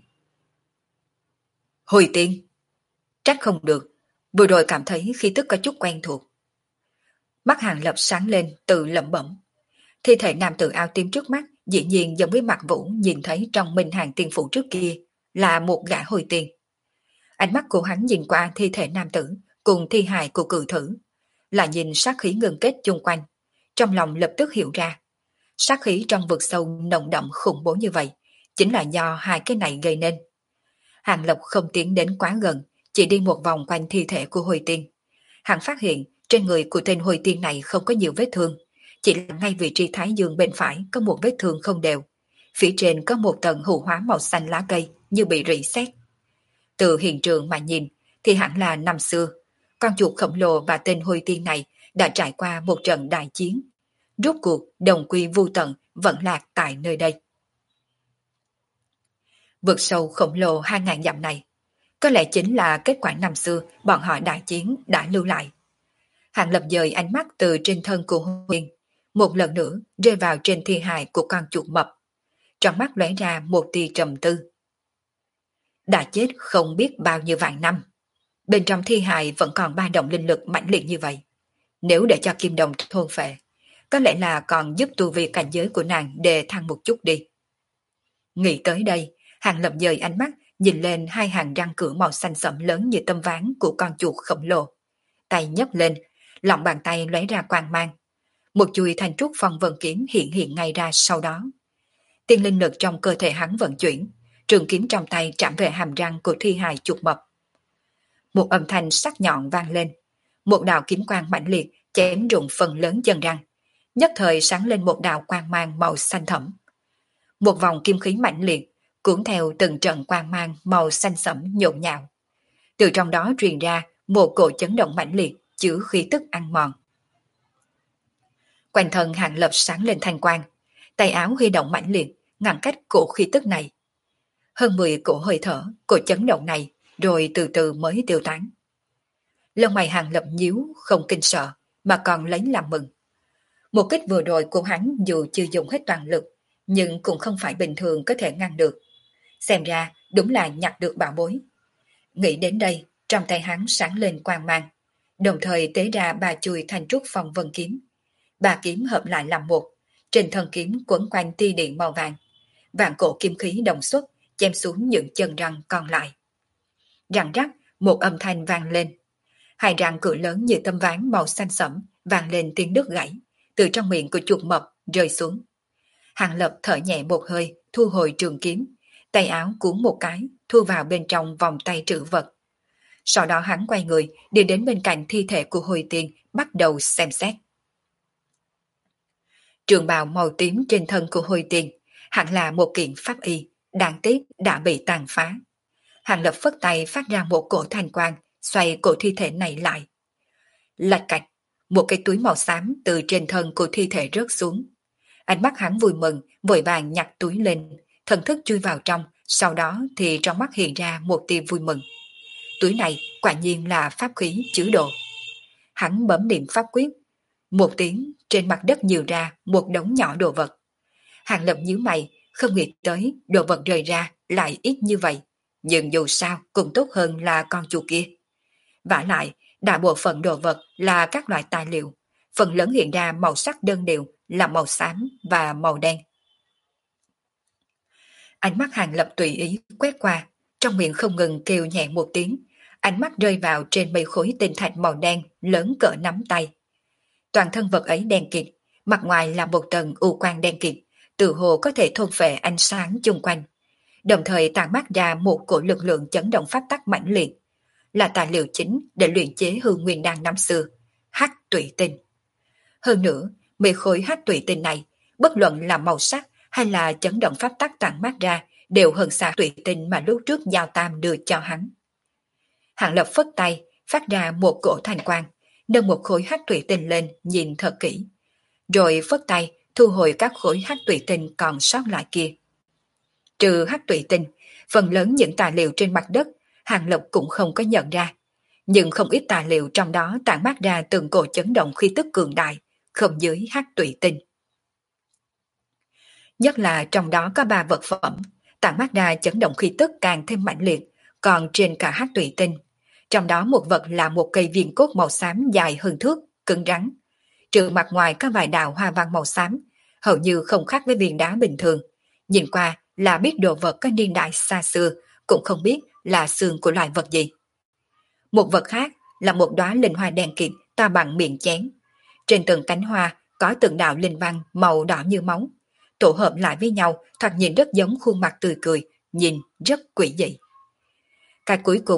Hồi tiên, trách không được, vừa rồi cảm thấy khí tức có chút quen thuộc. Mắt Hàng Lập sáng lên, tự lẩm bẩm. Thi thể nam tử áo tím trước mắt dĩ nhiên giống với Mạc Vũ nhìn thấy trong Minh Hàng tiên phủ trước kia, là một gã hồi tiên. Ánh mắt của hắn nhìn qua thi thể nam tử cùng thi hài của cự thử, là nhìn sát khí ngừng kết chung quanh, trong lòng lập tức hiểu ra. Sát khí trong vực sâu nồng đậm khủng bố như vậy, chính là do hai cái này gây nên. Hàng Lập không tiến đến quá gần, chỉ đi một vòng quanh thi thể của Hồi Tiên. Hắn phát hiện trên người của tên Hồi Tiên này không có nhiều vết thương, chỉ là ngay vị trí thái dương bên phải có một vết thương không đều. Phía trên có một tầng hủ hóa màu xanh lá cây như bị rỉ sét. Từ hiện trường mà nhìn thì hẳn là năm xưa, con chuột khổng lồ và tên Hồi Tiên này đã trải qua một trận đại chiến. Rốt cuộc đồng quy vu tận vẫn lạc tại nơi đây. Vực sâu khổng lồ 2.000 dặm này có lẽ chính là kết quả năm xưa bọn họ đại chiến đã lưu lại. Hàng Lập dời ánh mắt từ trên thân của Huyền, một lần nữa rơi vào trên thi hài của con chuột mập. Trong mắt lóe ra một tia trầm tư. Đã chết không biết bao nhiêu vạn năm. Bên trong thi hài vẫn còn ba động linh lực mãnh liệt như vậy. Nếu để cho kim đồng thôn phệ, có lẽ là còn giúp tu vi cảnh giới của nàng đề thăng một chút đi. Nghĩ tới đây, Hàng Lập dời ánh mắt nhìn lên hai hàng răng cửa màu xanh sẫm lớn như tấm ván của con chuột khổng lồ. Tay nhấc lên, lòng bàn tay lóe ra quang mang. Một chuôi thanh trúc phong vân kiếm hiện ngay ra sau đó. Tiên linh lực trong cơ thể hắn vận chuyển, trường kiếm trong tay chạm về hàm răng của thi hài chuột mập. Một âm thanh sắc nhọn vang lên, một đạo kiếm quang mãnh liệt chém rụng phần lớn chân răng, nhất thời sáng lên một đạo quang mang màu xanh thẫm. Một vòng kim khí mãnh liệt cuốn theo từng trận quang mang màu xanh sẫm nhộn nhạo. Từ trong đó truyền ra một cổ chấn động mãnh liệt chứa khí tức ăn mòn. Quanh thân Hàng Lập sáng lên thanh quang, tay áo huy động mãnh liệt ngăn cách cổ khí tức này. Hơn 10 cổ hơi thở, cổ chấn động này rồi từ từ mới tiêu tán. Lông mày Hàng Lập nhíu không kinh sợ mà còn lấy làm mừng. Một kích vừa rồi của hắn dù chưa dùng hết toàn lực nhưng cũng không phải bình thường có thể ngăn được. Xem ra đúng là nhặt được bảo bối. Nghĩ đến đây, trong tay hắn sáng lên quang mang, đồng thời tế ra ba chuôi thanh trúc phong vân kiếm. Ba kiếm hợp lại làm một, trên thân kiếm quấn quanh tia điện màu vàng. Vạn cổ kim khí đồng xuất, chém xuống những chân răng còn lại. Răng rắc, một âm thanh vang lên. Hai răng cửa lớn như tấm ván màu xanh sẫm vang lên tiếng đứt gãy, từ trong miệng của chuột mập rơi xuống. Hàng Lập thở nhẹ một hơi, thu hồi trường kiếm, tay áo cuốn một cái, thu vào bên trong vòng tay trữ vật. Sau đó hắn quay người, đi đến bên cạnh thi thể của Hồi Tiên, bắt đầu xem xét. Trường bào màu tím trên thân của Hồi Tiên, hẳn là một kiện pháp y, đáng tiếc đã bị tàn phá. Hàng Lập phất tay phát ra một cổ thanh quang, xoay cổ thi thể này lại. Lạch cạch, một cái túi màu xám từ trên thân của thi thể rớt xuống. Ánh mắt hắn vui mừng, vội vàng nhặt túi lên, thần thức chui vào trong, sau đó thì trong mắt hiện ra một tia vui mừng. Túi này quả nhiên là pháp khí chứa đồ. Hắn bấm niệm pháp quyết, một tiếng trên mặt đất nhiều ra một đống nhỏ đồ vật. Hàng Lập nhíu mày, không nghĩ tới đồ vật rời ra lại ít như vậy, nhưng dù sao cũng tốt hơn là con chuột kia. Vả lại, đại bộ phận đồ vật là các loại tài liệu, phần lớn hiện ra màu sắc đơn điệu là màu xám và màu đen. Ánh mắt Hàng Lập tùy ý quét qua, trong miệng không ngừng kêu nhẹ một tiếng, ánh mắt rơi vào trên mấy khối tinh thạch màu đen lớn cỡ nắm tay. Toàn thân vật ấy đen kịt, mặt ngoài là một tầng u quang đen kịt, tự hồ có thể thôn phệ ánh sáng chung quanh, đồng thời tản mát ra một cổ lực lượng chấn động pháp tắc mãnh liệt, là tài liệu chính để luyện chế hư nguyên đan năm xưa, hắc tụy tinh. Hơn nữa, mấy khối hắc tụy tinh này, bất luận là màu sắc hay là chấn động pháp tắc tản mát ra, đều hơn xa tụy tinh mà lúc trước Giao Tam đưa cho hắn. Hàng Lập phất tay, phát ra một cổ thanh quang, nâng một khối hắc tụy tinh lên nhìn thật kỹ, rồi phất tay thu hồi các khối hắc tụy tinh còn sót lại kia. Trừ hắc tụy tinh, phần lớn những tài liệu trên mặt đất Hàng Lập cũng không có nhận ra, nhưng không ít tài liệu trong đó tản mát ra từng cổ chấn động khí tức cường đại, không dưới hắc tụy tinh. Nhất là trong đó có 3 vật phẩm, tản mát ra chấn động khí tức càng thêm mạnh liệt, còn trên cả hắc tụy tinh. Trong đó một vật là một cây viên cốt màu xám dài hơn thước, cứng rắn. Trừ mặt ngoài có vài đạo hoa văn màu xám, hầu như không khác với viên đá bình thường. Nhìn qua là biết đồ vật có niên đại xa xưa, cũng không biết là xương của loài vật gì. Một vật khác là một đóa linh hoa đen kịt to bằng miệng chén. Trên từng cánh hoa có từng đạo linh văn màu đỏ như máu, tổ hợp lại với nhau thoạt nhìn rất giống khuôn mặt tươi cười, nhìn rất quỷ dị. Cái cuối cùng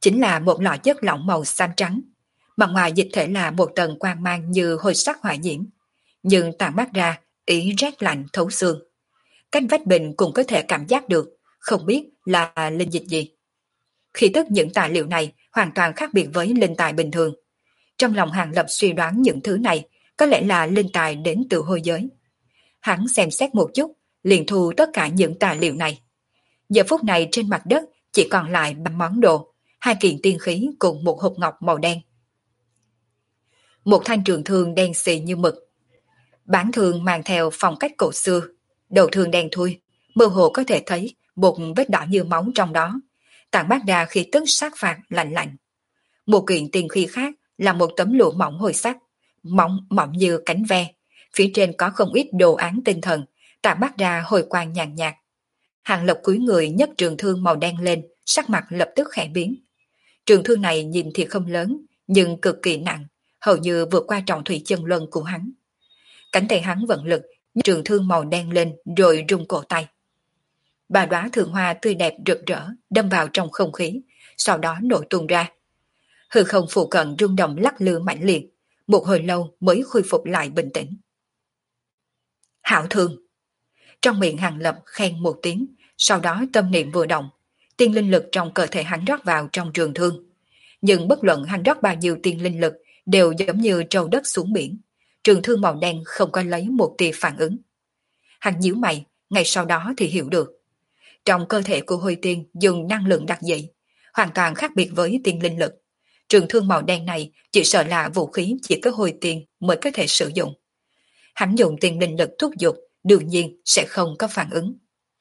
chính là một lọ chất lỏng màu xám trắng. Mặt ngoài dịch thể là một tầng quang mang như hồi sắc hỏa diễm, nhưng tản mát ra ý rét lạnh thấu xương. Cách vách bình cũng có thể cảm giác được, không biết là linh dịch gì. Khi tức những tài liệu này hoàn toàn khác biệt với linh tài bình thường. Trong lòng Hàng Lập suy đoán những thứ này có lẽ là linh tài đến từ hôi giới. Hắn xem xét một chút, liền thu tất cả những tài liệu này. Giờ phút này trên mặt đất chỉ còn lại 3 món đồ, 2 kiện tiên khí cùng một hộp ngọc màu đen. Một thanh trường thương đen xì như mực. Bản thương mang theo phong cách cổ xưa, đầu thương đen thui, mơ hồ có thể thấy một vết đỏ như máu trong đó, tản mát ra khí tức sát phạt lạnh lạnh. Một kiện tiên khí khác là một tấm lụa mỏng hồi sắc, mỏng như cánh ve, phía trên có không ít đồ án tinh thần, tản mát ra hồi quang nhàn nhạt. Hàng Lập cúi người nhấc trường thương màu đen lên, sắc mặt lập tức khẽ biến. Trường thương này nhìn thì không lớn, nhưng cực kỳ nặng, hầu như vượt qua trọng thủy chân luân của hắn. Cánh tay hắn vận lực, nhấc trường thương màu đen lên rồi rung cổ tay. Ba đóa thương hoa tươi đẹp rực rỡ đâm vào trong không khí, sau đó nổ tung ra. Hư không phụ cận rung động lắc lư mãnh liệt, một hồi lâu mới khôi phục lại bình tĩnh. Hảo thương! Trong miệng Hàng Lập khen một tiếng, sau đó tâm niệm vừa động, tiên linh lực trong cơ thể hắn rót vào trong trường thương. Nhưng bất luận hắn rót bao nhiêu tiên linh lực đều giống như trâu đất xuống biển. Trường thương màu đen không có lấy một tia phản ứng. Hắn nhíu mày, ngay sau đó thì hiểu được. Trong cơ thể của Hôi Tiên dùng năng lượng đặc dị, hoàn toàn khác biệt với tiên linh lực. Trường thương màu đen này chỉ sợ là vũ khí chỉ có Hôi Tiên mới có thể sử dụng. Hắn dùng tiên linh lực thúc giục, đương nhiên sẽ không có phản ứng.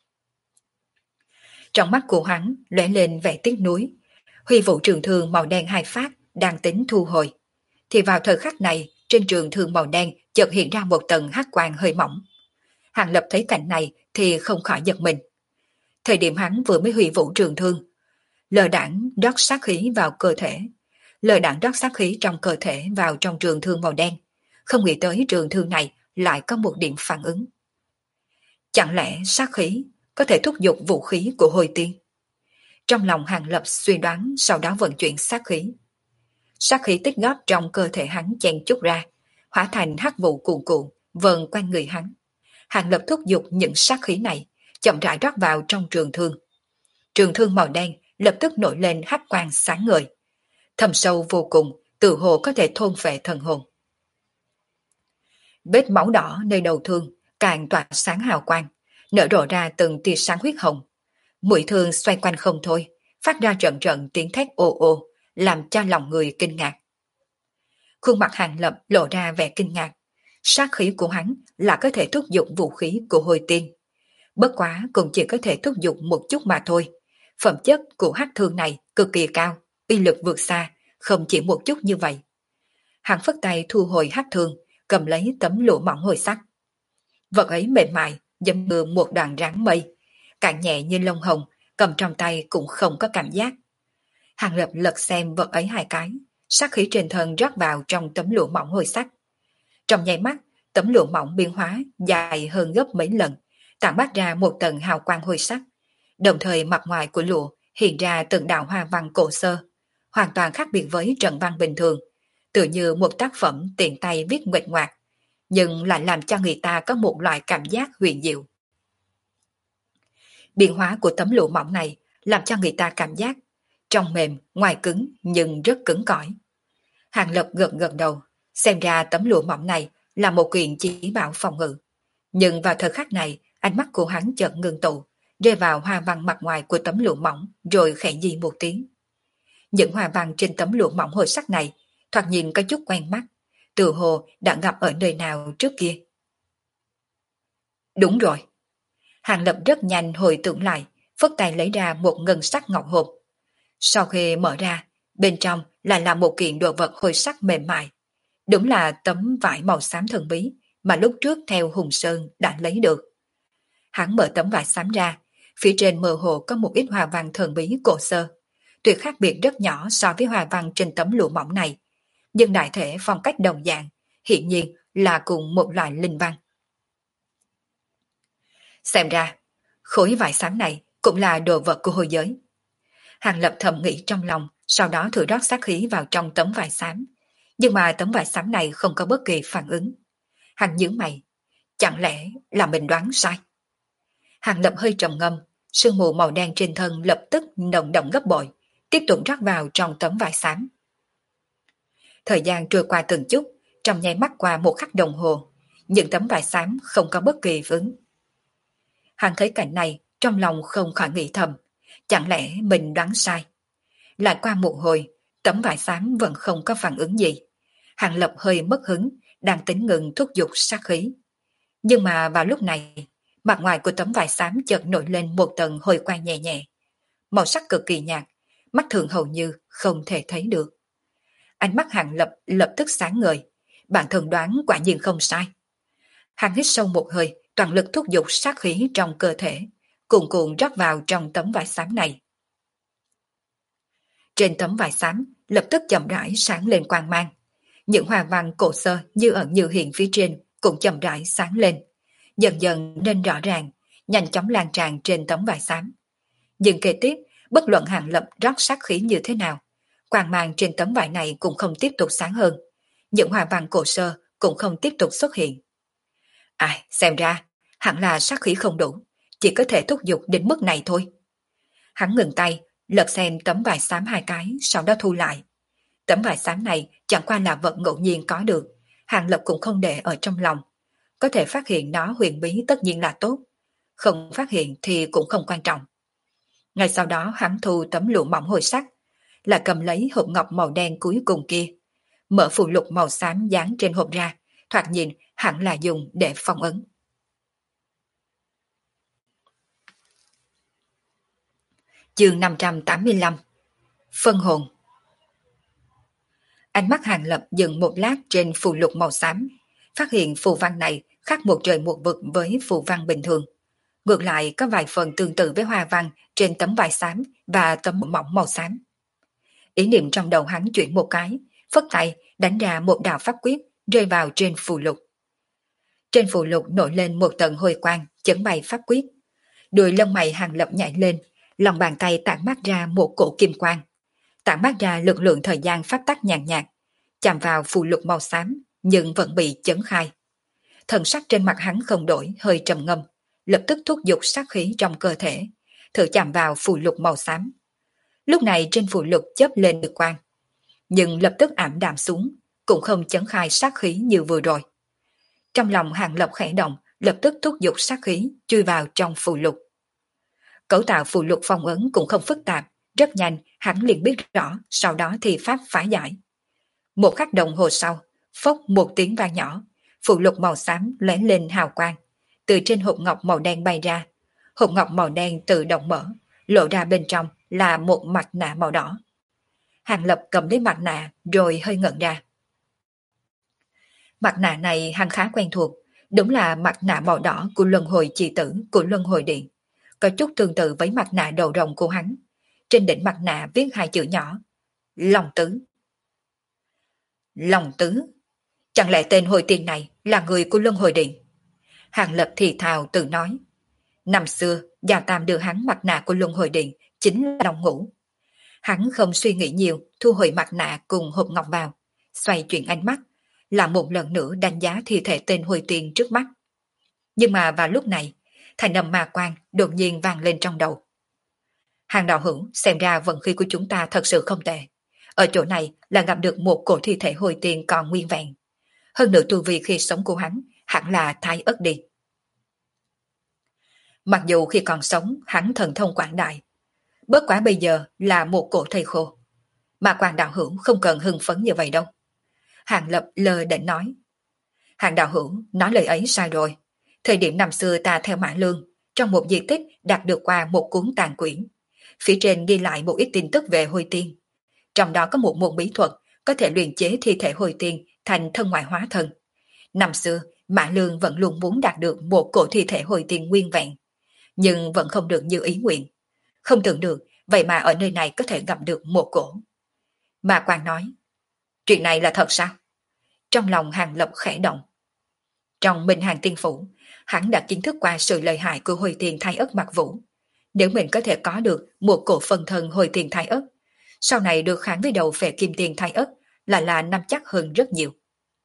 Trong mắt của hắn lóe lên vẻ tiếc nuối. Huy vũ trường thương màu đen hai phát đang tính thu hồi, thì vào thời khắc này trên trường thương màu đen chợt hiện ra một tầng hắc quang hơi mỏng. Hàng Lập thấy cảnh này thì không khỏi giật mình. Thời điểm hắn vừa mới huy vũ trường thương, lờ đãng rót sát khí vào cơ thể, lờ đãng rót sát khí trong cơ thể vào trong trường thương màu đen, không nghĩ tới trường thương này lại có một điểm phản ứng. Chẳng lẽ sát khí có thể thúc giục vũ khí của Hồi Tiên? Trong lòng Hàng Lập suy đoán, sau đó vận chuyển sát khí. Sát khí tích góp trong cơ thể hắn chen chút ra, hóa thành hắc vụ cuồn cuộn vờn quanh người hắn. Hàng Lập thúc giục những sát khí này, chậm rãi rót vào trong trường thương. Trường thương màu đen lập tức nổi lên hắc quang sáng ngời, thâm sâu vô cùng, tự hồ có thể thôn phệ thần hồn. Vết máu đỏ nơi đầu thương càng tỏa sáng hào quang, nở rộ ra từng tia sáng huyết hồng. Mũi thương xoay quanh không thôi, phát ra trận trận tiếng thét ồ ồ, làm cho lòng người kinh ngạc. Khuôn mặt Hàng Lập lộ ra vẻ kinh ngạc. Sát khí của hắn là có thể thúc giục vũ khí của Hồi Tiên. Bất quá cũng chỉ có thể thúc giục một chút mà thôi. Phẩm chất của hắc thương này cực kỳ cao, uy lực vượt xa, không chỉ một chút như vậy. Hắn phất tay thu hồi hắc thương, cầm lấy tấm lụa mỏng hồi sắc. Vật ấy mềm mại, giống như một đoàn rắn mây, càng nhẹ như lông hồng, cầm trong tay cũng không có cảm giác. Hàng Lập lật xem vật ấy hai cái, sát khí trên thân rót vào trong tấm lụa mỏng hồi sắc. Trong nháy mắt, tấm lụa mỏng biến hóa dài hơn gấp mấy lần, tản mát ra một tầng hào quang hồi sắc. Đồng thời mặt ngoài của lụa hiện ra từng đạo hoa văn cổ xưa, hoàn toàn khác biệt với trận văn bình thường, tựa như một tác phẩm tiện tay viết nguệch ngoạc, nhưng lại làm cho người ta có một loại cảm giác huyền diệu. Biến hóa của tấm lụa mỏng này làm cho người ta cảm giác trong mềm, ngoài cứng nhưng rất cứng cỏi. Hàng Lập gật gật đầu, xem ra tấm lụa mỏng này là một kiện chỉ bảo phòng ngự. Nhưng vào thời khắc này, ánh mắt của hắn chợt ngưng tụ, rơi vào hoa văn mặt ngoài của tấm lụa mỏng, rồi khẽ di một tiếng. Những hoa văn trên tấm lụa mỏng hồi sắc này thoạt nhìn có chút quen mắt, tự hồ đã gặp ở nơi nào trước kia. Đúng rồi. Hàng Lập rất nhanh hồi tưởng lại, phất tay lấy ra một ngân sắc ngọc hộp. Sau khi mở ra, bên trong lại là một kiện đồ vật hồi sắc mềm mại. Đúng là tấm vải màu xám thần bí mà lúc trước theo Hùng Sơn đã lấy được. Hắn mở tấm vải xám ra, phía trên mơ hồ có một ít hoa văn thần bí cổ xưa. Tuyệt khác biệt rất nhỏ so với hoa văn trên tấm lụa mỏng này, nhưng đại thể phong cách đồng dạng, hiện nhiên là cùng một loại linh văn. Xem ra, khối vải xám này cũng là đồ vật của hồi giới. Hàng Lập thầm nghĩ trong lòng, sau đó thử rót sát khí vào trong tấm vải xám. Nhưng mà tấm vải xám này không có bất kỳ phản ứng. Hắn nhướng mày, chẳng lẽ là mình đoán sai? Hàng Lập hơi trầm ngâm, sương mù màu đen trên thân lập tức nồng đậm gấp bội, tiếp tục rót vào trong tấm vải xám. Thời gian trôi qua từng chút, trong nháy mắt qua một khắc đồng hồ, những tấm vải xám không có bất kỳ phản ứng. Hắn thấy cảnh này, trong lòng không khỏi nghĩ thầm, chẳng lẽ mình đoán sai? Lại qua một hồi, tấm vải xám vẫn không có phản ứng gì. Hàng Lập hơi mất hứng, đang tính ngừng thúc giục sát khí. Nhưng mà vào lúc này, mặt ngoài của tấm vải xám chợt nổi lên một tầng hồi quang nhẹ nhẹ. Màu sắc cực kỳ nhạt, mắt thường hầu như không thể thấy được. Ánh mắt Hàng Lập lập tức sáng ngời, bản thân đoán quả nhiên không sai. Hắn hít sâu một hơi, toàn lực thúc giục sát khí trong cơ thể, cuồn cuộn rót vào trong tấm vải xám này. Trên tấm vải xám lập tức chậm rãi sáng lên quang mang. Những hoa văn cổ xưa như ẩn như hiện phía trên cũng chậm rãi sáng lên, dần dần nên rõ ràng, nhanh chóng lan tràn trên tấm vải xám. Nhưng kế tiếp, bất luận Hàng Lập rót sát khí như thế nào, quang mang trên tấm vải này cũng không tiếp tục sáng hơn. Những hoa văn cổ xưa cũng không tiếp tục xuất hiện. Ai, xem ra, hẳn là sát khí không đủ, chỉ có thể thúc giục đến mức này thôi. Hắn ngừng tay, lật xem tấm vải xám hai cái, sau đó thu lại. Tấm vải xám này chẳng qua là vật ngẫu nhiên có được, Hàng Lập cũng không để ở trong lòng. Có thể phát hiện nó huyền bí tất nhiên là tốt, không phát hiện thì cũng không quan trọng. Ngay sau đó hắn thu tấm lụa mỏng hồi sắc, là cầm lấy hộp ngọc màu đen cuối cùng kia, mở phù lục màu xám dán trên hộp ra, thoạt nhìn hẳn là dùng để phong ấn. Chương 585 Phân hồn. Ánh mắt Hàng Lập dừng một lát trên phù lục màu xám, phát hiện phù văn này khác một trời một vực với phù văn bình thường. Ngược lại có vài phần tương tự với hoa văn trên tấm vải xám và tấm mỏng màu xám. Ý niệm trong đầu hắn chuyển một cái, phất tay đánh ra một đạo pháp quyết rơi vào trên phù lục. Trên phù lục nổi lên một tầng hồi quang, chấn bay pháp quyết. Đuôi lông mày Hàng Lập nhảy lên, lòng bàn tay tản mát ra một cổ kim quang, tản mát ra lực lượng thời gian pháp tắc nhàn nhạt, chạm vào phù lục màu xám nhưng vẫn bị chấn khai. Thần sắc trên mặt hắn không đổi, hơi trầm ngâm, lập tức thúc giục sát khí trong cơ thể, thử chạm vào phù lục màu xám. Lúc này trên phù lục chớp lên được quang, nhưng lập tức ảm đạm xuống, cũng không chấn khai sát khí như vừa rồi. Trong lòng Hàng Lập khẽ động, lập tức thúc giục sát khí chui vào trong phù lục. Cấu tạo phù lục phong ấn cũng không phức tạp, rất nhanh hắn liền biết rõ, sau đó thì pháp phá giải. Một khắc đồng hồ sau, phốc một tiếng vang nhỏ, phù lục màu xám lóe lên hào quang, từ trên hộp ngọc màu đen bay ra. Hộp ngọc màu đen tự động mở, lộ ra bên trong là một mặt nạ màu đỏ. Hàng Lập cầm lấy mặt nạ rồi hơi ngẩn ra. Mặt nạ này hắn khá quen thuộc, đúng là mặt nạ màu đỏ của luân hồi chi tử của luân hồi điện, có chút tương tự với mặt nạ đầu rồng của hắn. Trên đỉnh mặt nạ viết hai chữ nhỏ: Long Tứ. Long Tứ? Chẳng lẽ tên hồi tiên này là người của luân hồi điện? Hàng Lập thì thào tự nói. Năm xưa, Gia Tam đưa hắn mặt nạ của luân hồi điện chính là Long Ngũ. Hắn không suy nghĩ nhiều, thu hồi mặt nạ cùng hộp ngọc vào, xoay chuyển ánh mắt, là một lần nữa đánh giá thi thể tên hồi tiên trước mắt. Nhưng mà vào lúc này, thành âm ma quang đột nhiên vang lên trong đầu. Hàng đạo hữu, xem ra vận khí của chúng ta thật sự không tệ. Ở chỗ này là gặp được một cổ thi thể hồi tiên còn nguyên vẹn. Hơn nữa tu vi khi sống của hắn hẳn là thái ất đi. Mặc dù khi còn sống hắn thần thông quảng đại, bất quá bây giờ là một cổ thầy khô. Mà Quang đạo hữu không cần hưng phấn như vậy đâu. Hàng Lập lơ đễnh nói. Hàng đạo hữu nói lời ấy sai rồi. Thời điểm năm xưa ta theo Mã Lương, trong một di tích đạt được qua một cuốn tàn quyển. Phía trên ghi lại một ít tin tức về hồi tiên. Trong đó có một môn bí thuật có thể luyện chế thi thể hồi tiên thành thân ngoại hóa thân. Năm xưa, Mã Lương vẫn luôn muốn đạt được một cổ thi thể hồi tiên nguyên vẹn, nhưng vẫn không được như ý nguyện. Không tưởng được, vậy mà ở nơi này có thể gặp được một cổ. Ma Quang nói, chuyện này là thật sao? Trong lòng Hàng Lập khẽ động. Trong Minh Hàng Tiên Phủ, hắn đã kiến thức qua sự lợi hại của hồi tiền thái ất Mặc Vũ. Nếu mình có thể có được một cổ phân thân hồi tiền thái ất, sau này được kháng với đầu phệ kim tiền thái ất là nắm chắc hơn rất nhiều.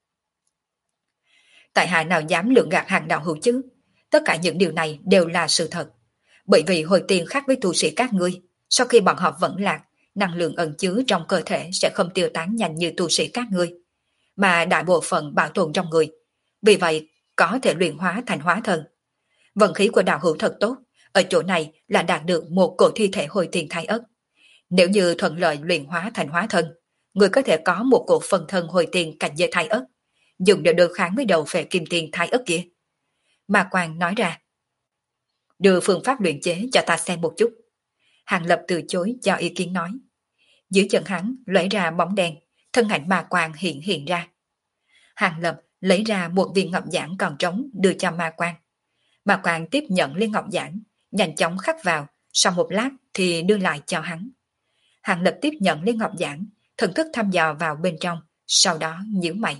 Tại hạ nào dám lượng gạt hàng đạo hữu chứ, tất cả những điều này đều là sự thật. Bởi vì hồi tiền khác với tu sĩ các ngươi, sau khi bọn họ vẫn lạc, năng lượng ẩn chứa trong cơ thể sẽ không tiêu tán nhanh như tu sĩ các ngươi, mà đại bộ phận bảo tồn trong người. Vì vậy, có thể luyện hóa thành hóa thân. Vận khí của đạo hữu thật tốt, ở chỗ này là đạt được một cổ thi thể hồi tiền thái ất. Nếu như thuận lợi luyện hóa thành hóa thân, người có thể có một cổ phần thân hồi tiền cảnh giới thái ất, dùng để đối kháng với đầu phệ kim tiền thái ất kia. Ma Quang nói ra, đưa phương pháp luyện chế cho ta xem một chút. Hàng Lập từ chối cho ý kiến nói. Dưới chân hắn lóe ra bóng đen, thân ảnh Ma Quang hiện ra. Hàng Lập lấy ra một viên ngọc giản còn trống đưa cho Ma Quang. Ma Quang tiếp nhận viên ngọc giản, nhanh chóng khắc vào, sau một lát thì đưa lại cho hắn. Hàng Lập tiếp nhận viên ngọc giản, thần thức thăm dò vào bên trong, sau đó nhíu mày.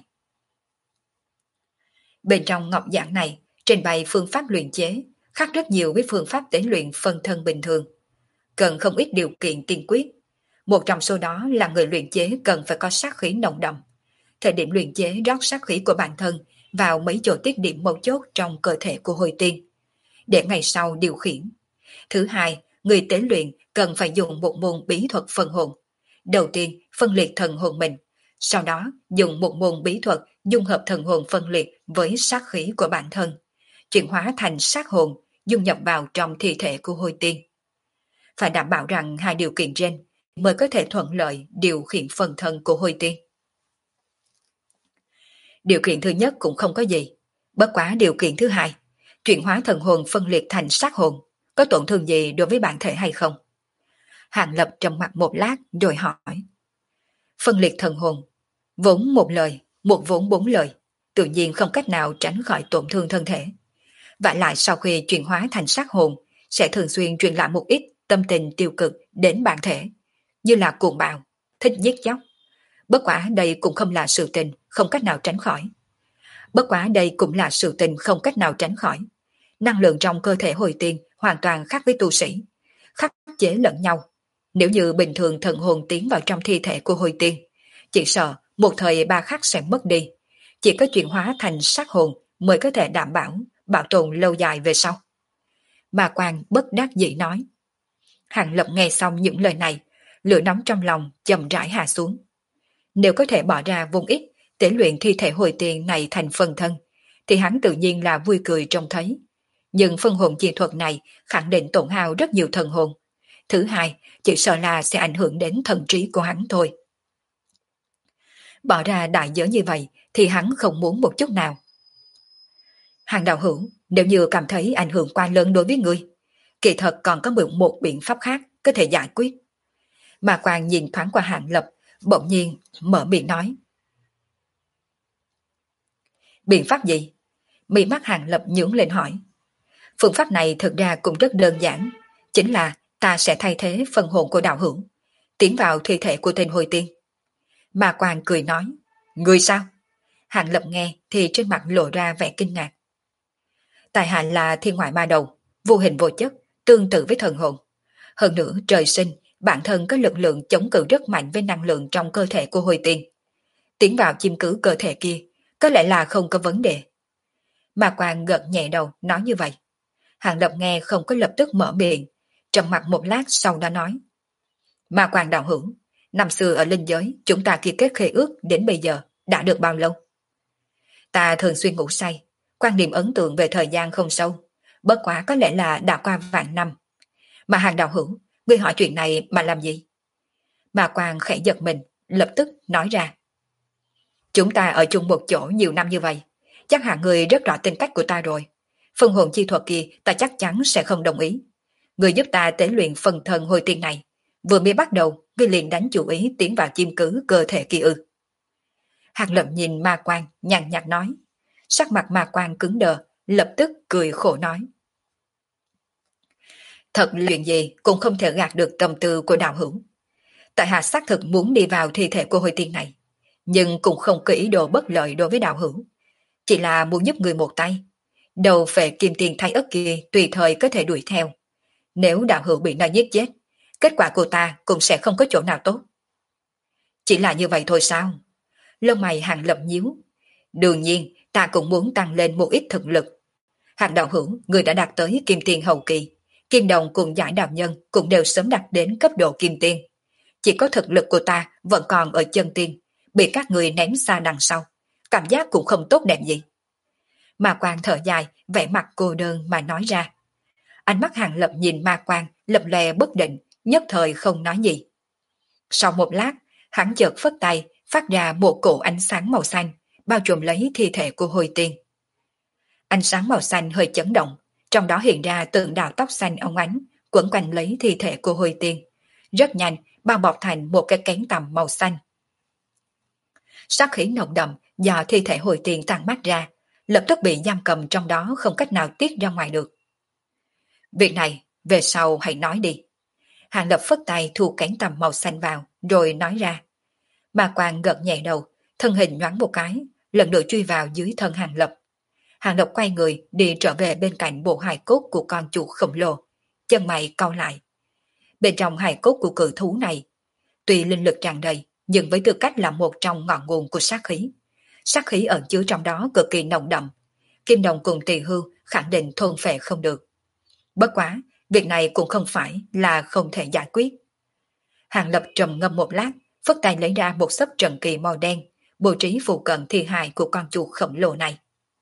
Bên trong ngọc giản này trình bày phương pháp luyện chế, khác rất nhiều với phương pháp tế luyện phân thân bình thường. Cần không ít điều kiện tiên quyết. Một trong số đó là người luyện chế cần phải có sát khí nồng đậm. Thời điểm luyện chế rót sát khí của bản thân vào mấy chỗ tiết điểm mấu chốt trong cơ thể của hồi tiên, để ngày sau điều khiển. Thứ hai, người tế luyện cần phải dùng một môn bí thuật phân hồn. Đầu tiên, phân liệt thần hồn mình. Sau đó, dùng một môn bí thuật dung hợp thần hồn phân liệt với sát khí của bản thân, chuyển hóa thành sát hồn, dung nhập vào trong thi thể của hồi tiên. Phải đảm bảo rằng hai điều kiện trên mới có thể thuận lợi điều khiển phần thân của hồi tiên. Điều kiện thứ nhất cũng không có gì, bất quá điều kiện thứ hai, chuyển hóa thần hồn phân liệt thành sát hồn, có tổn thương gì đối với bản thể hay không? Hàng Lập trầm mặt một lát rồi hỏi. Phân liệt thần hồn, vốn một lời, một vốn bốn lời, tự nhiên không cách nào tránh khỏi tổn thương thân thể. Và lại sau khi chuyển hóa thành sát hồn, sẽ thường xuyên truyền lại một ít tâm tình tiêu cực đến bản thể, như là cuồng bạo, thích giết chóc. Bất quá đây cũng không là sự tình không cách nào tránh khỏi. Năng lượng trong cơ thể hồi tiên hoàn toàn khác với tu sĩ, khắc chế lẫn nhau. Nếu như bình thường thần hồn tiến vào trong thi thể của hồi tiên, chỉ sợ một thời ba khắc sẽ mất đi. Chỉ có chuyển hóa thành sát hồn mới có thể đảm bảo tồn lâu dài về sau. Ma Quang bất đắc dĩ nói. Hàng Lập nghe xong những lời này, lửa nóng trong lòng chậm rãi hạ xuống. Nếu có thể bỏ ra vốn ít để luyện thi thể hồi tiên này thành phần thân, thì hắn tự nhiên là vui cười trông thấy. Nhưng phân hồn chi thuật này khẳng định tổn hao rất nhiều thần hồn. Thứ hai, chỉ sợ là sẽ ảnh hưởng đến thần trí của hắn thôi. Bỏ ra đại giới như vậy thì hắn không muốn một chút nào. Hàng đạo hữu, nếu như cảm thấy ảnh hưởng quá lớn đối với ngươi, kỳ thật còn có một biện pháp khác có thể giải quyết. Mà Quang nhìn thoáng qua Hàng Lập, bỗng nhiên mở miệng nói. Biện pháp gì? Mí mắt Hàng Lập nhướng lên hỏi. Phương pháp này thực ra cũng rất đơn giản, chính là ta sẽ thay thế phần hồn của đạo hữu, tiến vào thi thể của tên hồi tiên. Ma Quang cười nói. Người sao? Hàng Lập nghe thì trên mặt lộ ra vẻ kinh ngạc. Tài hạ là thiên ngoại ma đầu, vô hình vô chất, tương tự với thần hồn. Hơn nữa trời sinh, bản thân có lực lượng chống cự rất mạnh với năng lượng trong cơ thể của hồi tiên. Tiến vào chiếm cứ cơ thể kia, có lẽ là không có vấn đề. Ma Quang gật nhẹ đầu nói như vậy. Hàng Lập nghe không có lập tức mở miệng, trầm mặt một lát sau đó nói. Ma Quang đạo hữu, năm xưa ở linh giới chúng ta ký kết khế ước đến bây giờ đã được bao lâu? Ta thường xuyên ngủ say, quan niệm ấn tượng về thời gian không sâu, bất quá có lẽ là đã qua vạn năm. Mà Hàng đạo hữu, ngươi hỏi chuyện này mà làm gì? Ma Quang khẽ giật mình, lập tức nói ra. Chúng ta ở chung một chỗ nhiều năm như vậy, chắc hẳn ngươi rất rõ tính cách của ta rồi. Phân hồn chi thuật kia ta chắc chắn sẽ không đồng ý. Ngươi giúp ta tế luyện phần thần hồi tiên này, vừa mới bắt đầu ngươi liền đánh chủ ý tiến vào chiếm cứ cơ thể kia ư? Hàng Lập nhìn Ma Quang nhàn nhạt nói. Sắc mặt Ma Quang cứng đờ, lập tức cười khổ nói. Thật luyện gì cũng không thể gạt được tâm tư của đạo hữu. Tại hạ xác thực muốn đi vào thi thể của hồi tiên này, nhưng cũng không có ý đồ bất lợi đối với đạo hữu. Chỉ là muốn giúp người một tay. Đầu phệ kim tiền thay ất kia tùy thời có thể đuổi theo. Nếu đạo hữu bị nó giết chết, kết quả của ta cũng sẽ không có chỗ nào tốt. Chỉ là như vậy thôi sao? Lông mày Hàng Lập nhíu. Đương nhiên, ta cũng muốn tăng lên một ít thực lực. Hàng đạo hữu, người đã đạt tới kim tiên hậu kỳ. Kim đồng cùng giải đạo nhân cũng đều sớm đạt đến cấp độ kim tiên. Chỉ có thực lực của ta vẫn còn ở chân tiên, bị các người ném xa đằng sau. Cảm giác cũng không tốt đẹp gì. Ma Quang thở dài, vẻ mặt cô đơn mà nói ra. Ánh mắt Hàng Lập nhìn Ma Quang, lập lè bất định, nhất thời không nói gì. Sau một lát, hắn chợt phất tay, phát ra một cổ ánh sáng màu xanh, bao trùm lấy thi thể của Hồi Tiên. Ánh sáng màu xanh hơi chấn động, trong đó hiện ra tượng đạo tóc xanh óng ánh, quấn quanh lấy thi thể của Hồi Tiên. Rất nhanh, bao bọc thành một cái cánh tằm màu xanh. Sát khí nồng đậm do thi thể Hồi Tiên tàn mát ra, lập tức bị giam cầm trong đó không cách nào tiết ra ngoài được. Việc này, về sau hãy nói đi. Hàng Lập phất tay thu cánh tằm màu xanh vào, rồi nói ra. Ma Quang gật nhẹ đầu, thân hình nhoáng một cái, lần nữa truy vào dưới thân Hàng Lập. Hàng Lập quay người đi trở về bên cạnh bộ hài cốt của con chuột khổng lồ, chân mày cau lại. Bên trong hài cốt của cự thú này, tuy linh lực tràn đầy, nhưng với tư cách là một trong ngọn nguồn của sát khí ẩn chứa trong đó cực kỳ nồng đậm. Kim đồng cùng Tỳ Hưu khẳng định thôn phệ không được. Bất quá, việc này cũng không phải là không thể giải quyết. Hàng Lập trầm ngâm một lát, phất tay lấy ra một xấp trận kỳ màu đen, bố trí phụ cận thi hài của con chuột khổng lồ này.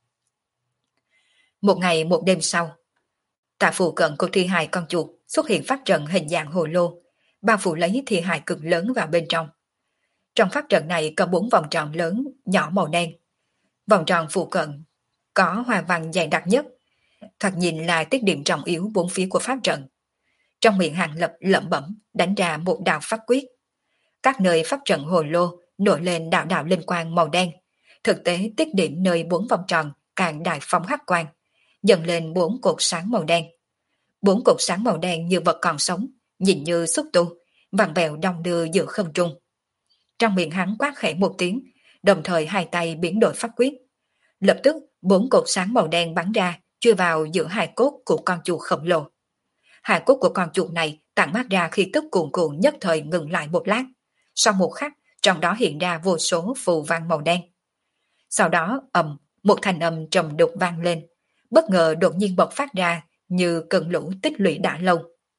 Một ngày một đêm sau, tại phụ cận của thi hài con chuột xuất hiện pháp trận hình dạng hồ lô, bao phủ lấy thi hài cực lớn vào bên trong. Trong pháp trận này có 4 vòng tròn lớn, nhỏ màu đen. Vòng tròn phụ cận có hoa văn dày đặc nhất, thoạt nhìn là tiết điểm trọng yếu bốn phía của pháp trận. Trong miệng Hàng Lập lẩm bẩm đánh ra một đạo pháp quyết. Các nơi pháp trận hồ lô nổi lên đạo đạo linh quang màu đen. Thực tế tiết điểm nơi 4 vòng tròn càng đại phóng hắc quang, dần lên 4 cột sáng màu đen. 4 cột sáng màu đen như vật còn sống, nhìn như xúc tu, vặn vẹo đong đưa giữa không trung. Trong miệng hắn quát khẽ một tiếng, đồng thời hai tay biến đổi pháp quyết. Lập tức 4 cột sáng màu đen bắn ra, chui vào giữa hài cốt của con chuột khổng lồ. Hài cốt của con chuột này tản mát ra khi tức cuồn cuộn nhất thời ngừng lại một lát. Sau một khắc, trong đó hiện ra vô số phù văn màu đen. Sau đó một thanh âm trầm đục vang lên, bất ngờ đột nhiên bộc phát ra như cơn lũ tích lũy đã lâu.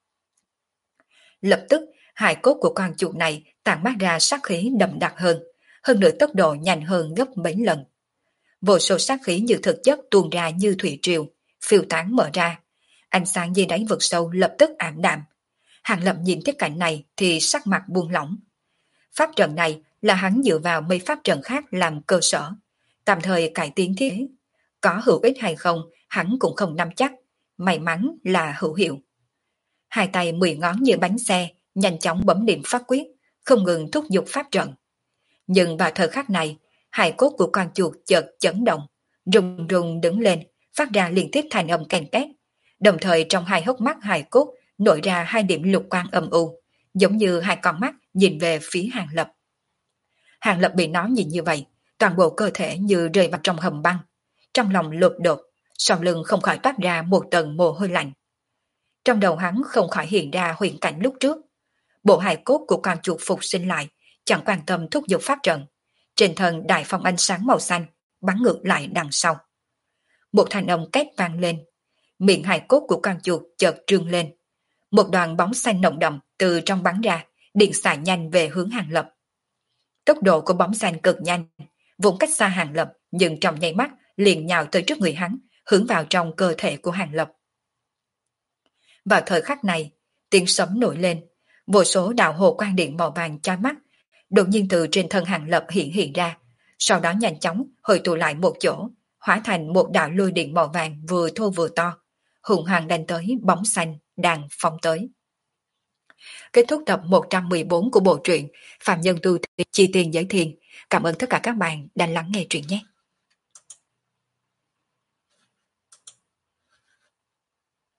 Lập tức, hài cốt của con chuột này tản mát ra sát khí đậm đặc hơn nữa tốc độ nhanh hơn gấp mấy lần. Vô số sát khí như thực chất tuôn ra như thủy triều, phiêu tán mở ra. Ánh sáng dưới đáy vực sâu lập tức ảm đạm. Hàng Lập nhìn thấy cảnh này thì sắc mặt buông lỏng. Pháp trận này là hắn dựa vào mấy pháp trận khác làm cơ sở, tạm thời cải tiến thiết kế. Có hữu ích hay không, hắn cũng không nắm chắc, may mắn là hữu hiệu. Hai tay 10 ngón như bánh xe, nhanh chóng bấm điểm pháp quyết, không ngừng thúc giục pháp trận. Nhưng vào thời khắc này, hài cốt của con chuột chợt chấn động, rung rung đứng lên, phát ra liên tiếp thanh âm ken két. Đồng thời trong hai hốc mắt hài cốt nổi ra hai điểm lục quang âm u, giống như hai con mắt nhìn về phía Hàng Lập. Hàng Lập bị nó nhìn như vậy, toàn bộ cơ thể như rơi vào trong hầm băng, trong lòng lột đột, sau lưng không khỏi toát ra một tầng mồ hôi lạnh. Trong đầu hắn không khỏi hiện ra huyễn cảnh lúc trước. Bộ hài cốt của con chuột phục sinh lại, chẳng quan tâm thúc giục pháp trận. Trên thân đại phong ánh sáng màu xanh, bắn ngược lại đằng sau. Một thanh âm két vang lên, miệng hài cốt của con chuột chợt trương lên. Một đoàn bóng xanh nồng đậm từ trong bắn ra, điện xạ nhanh về hướng Hàng Lập. Tốc độ của bóng xanh cực nhanh, vốn cách xa Hàng Lập nhưng trong nháy mắt liền nhào tới trước người hắn, hướng vào trong cơ thể của Hàng Lập. Vào thời khắc này, tiếng sấm nổi lên, vô số đạo hồ quang điện màu vàng chói mắt, đột nhiên từ trên thân Hàng Lập hiện ra, sau đó nhanh chóng hội tụ lại một chỗ, hóa thành một đạo lôi điện màu vàng vừa thô vừa to, hùng hăng đánh tới bóng xanh đang phóng tới. Kết thúc tập 114 của bộ truyện Phạm Nhân Tu Tiên Chi Tiền Giới Thiền. Cảm ơn tất cả các bạn đã lắng nghe truyện nhé.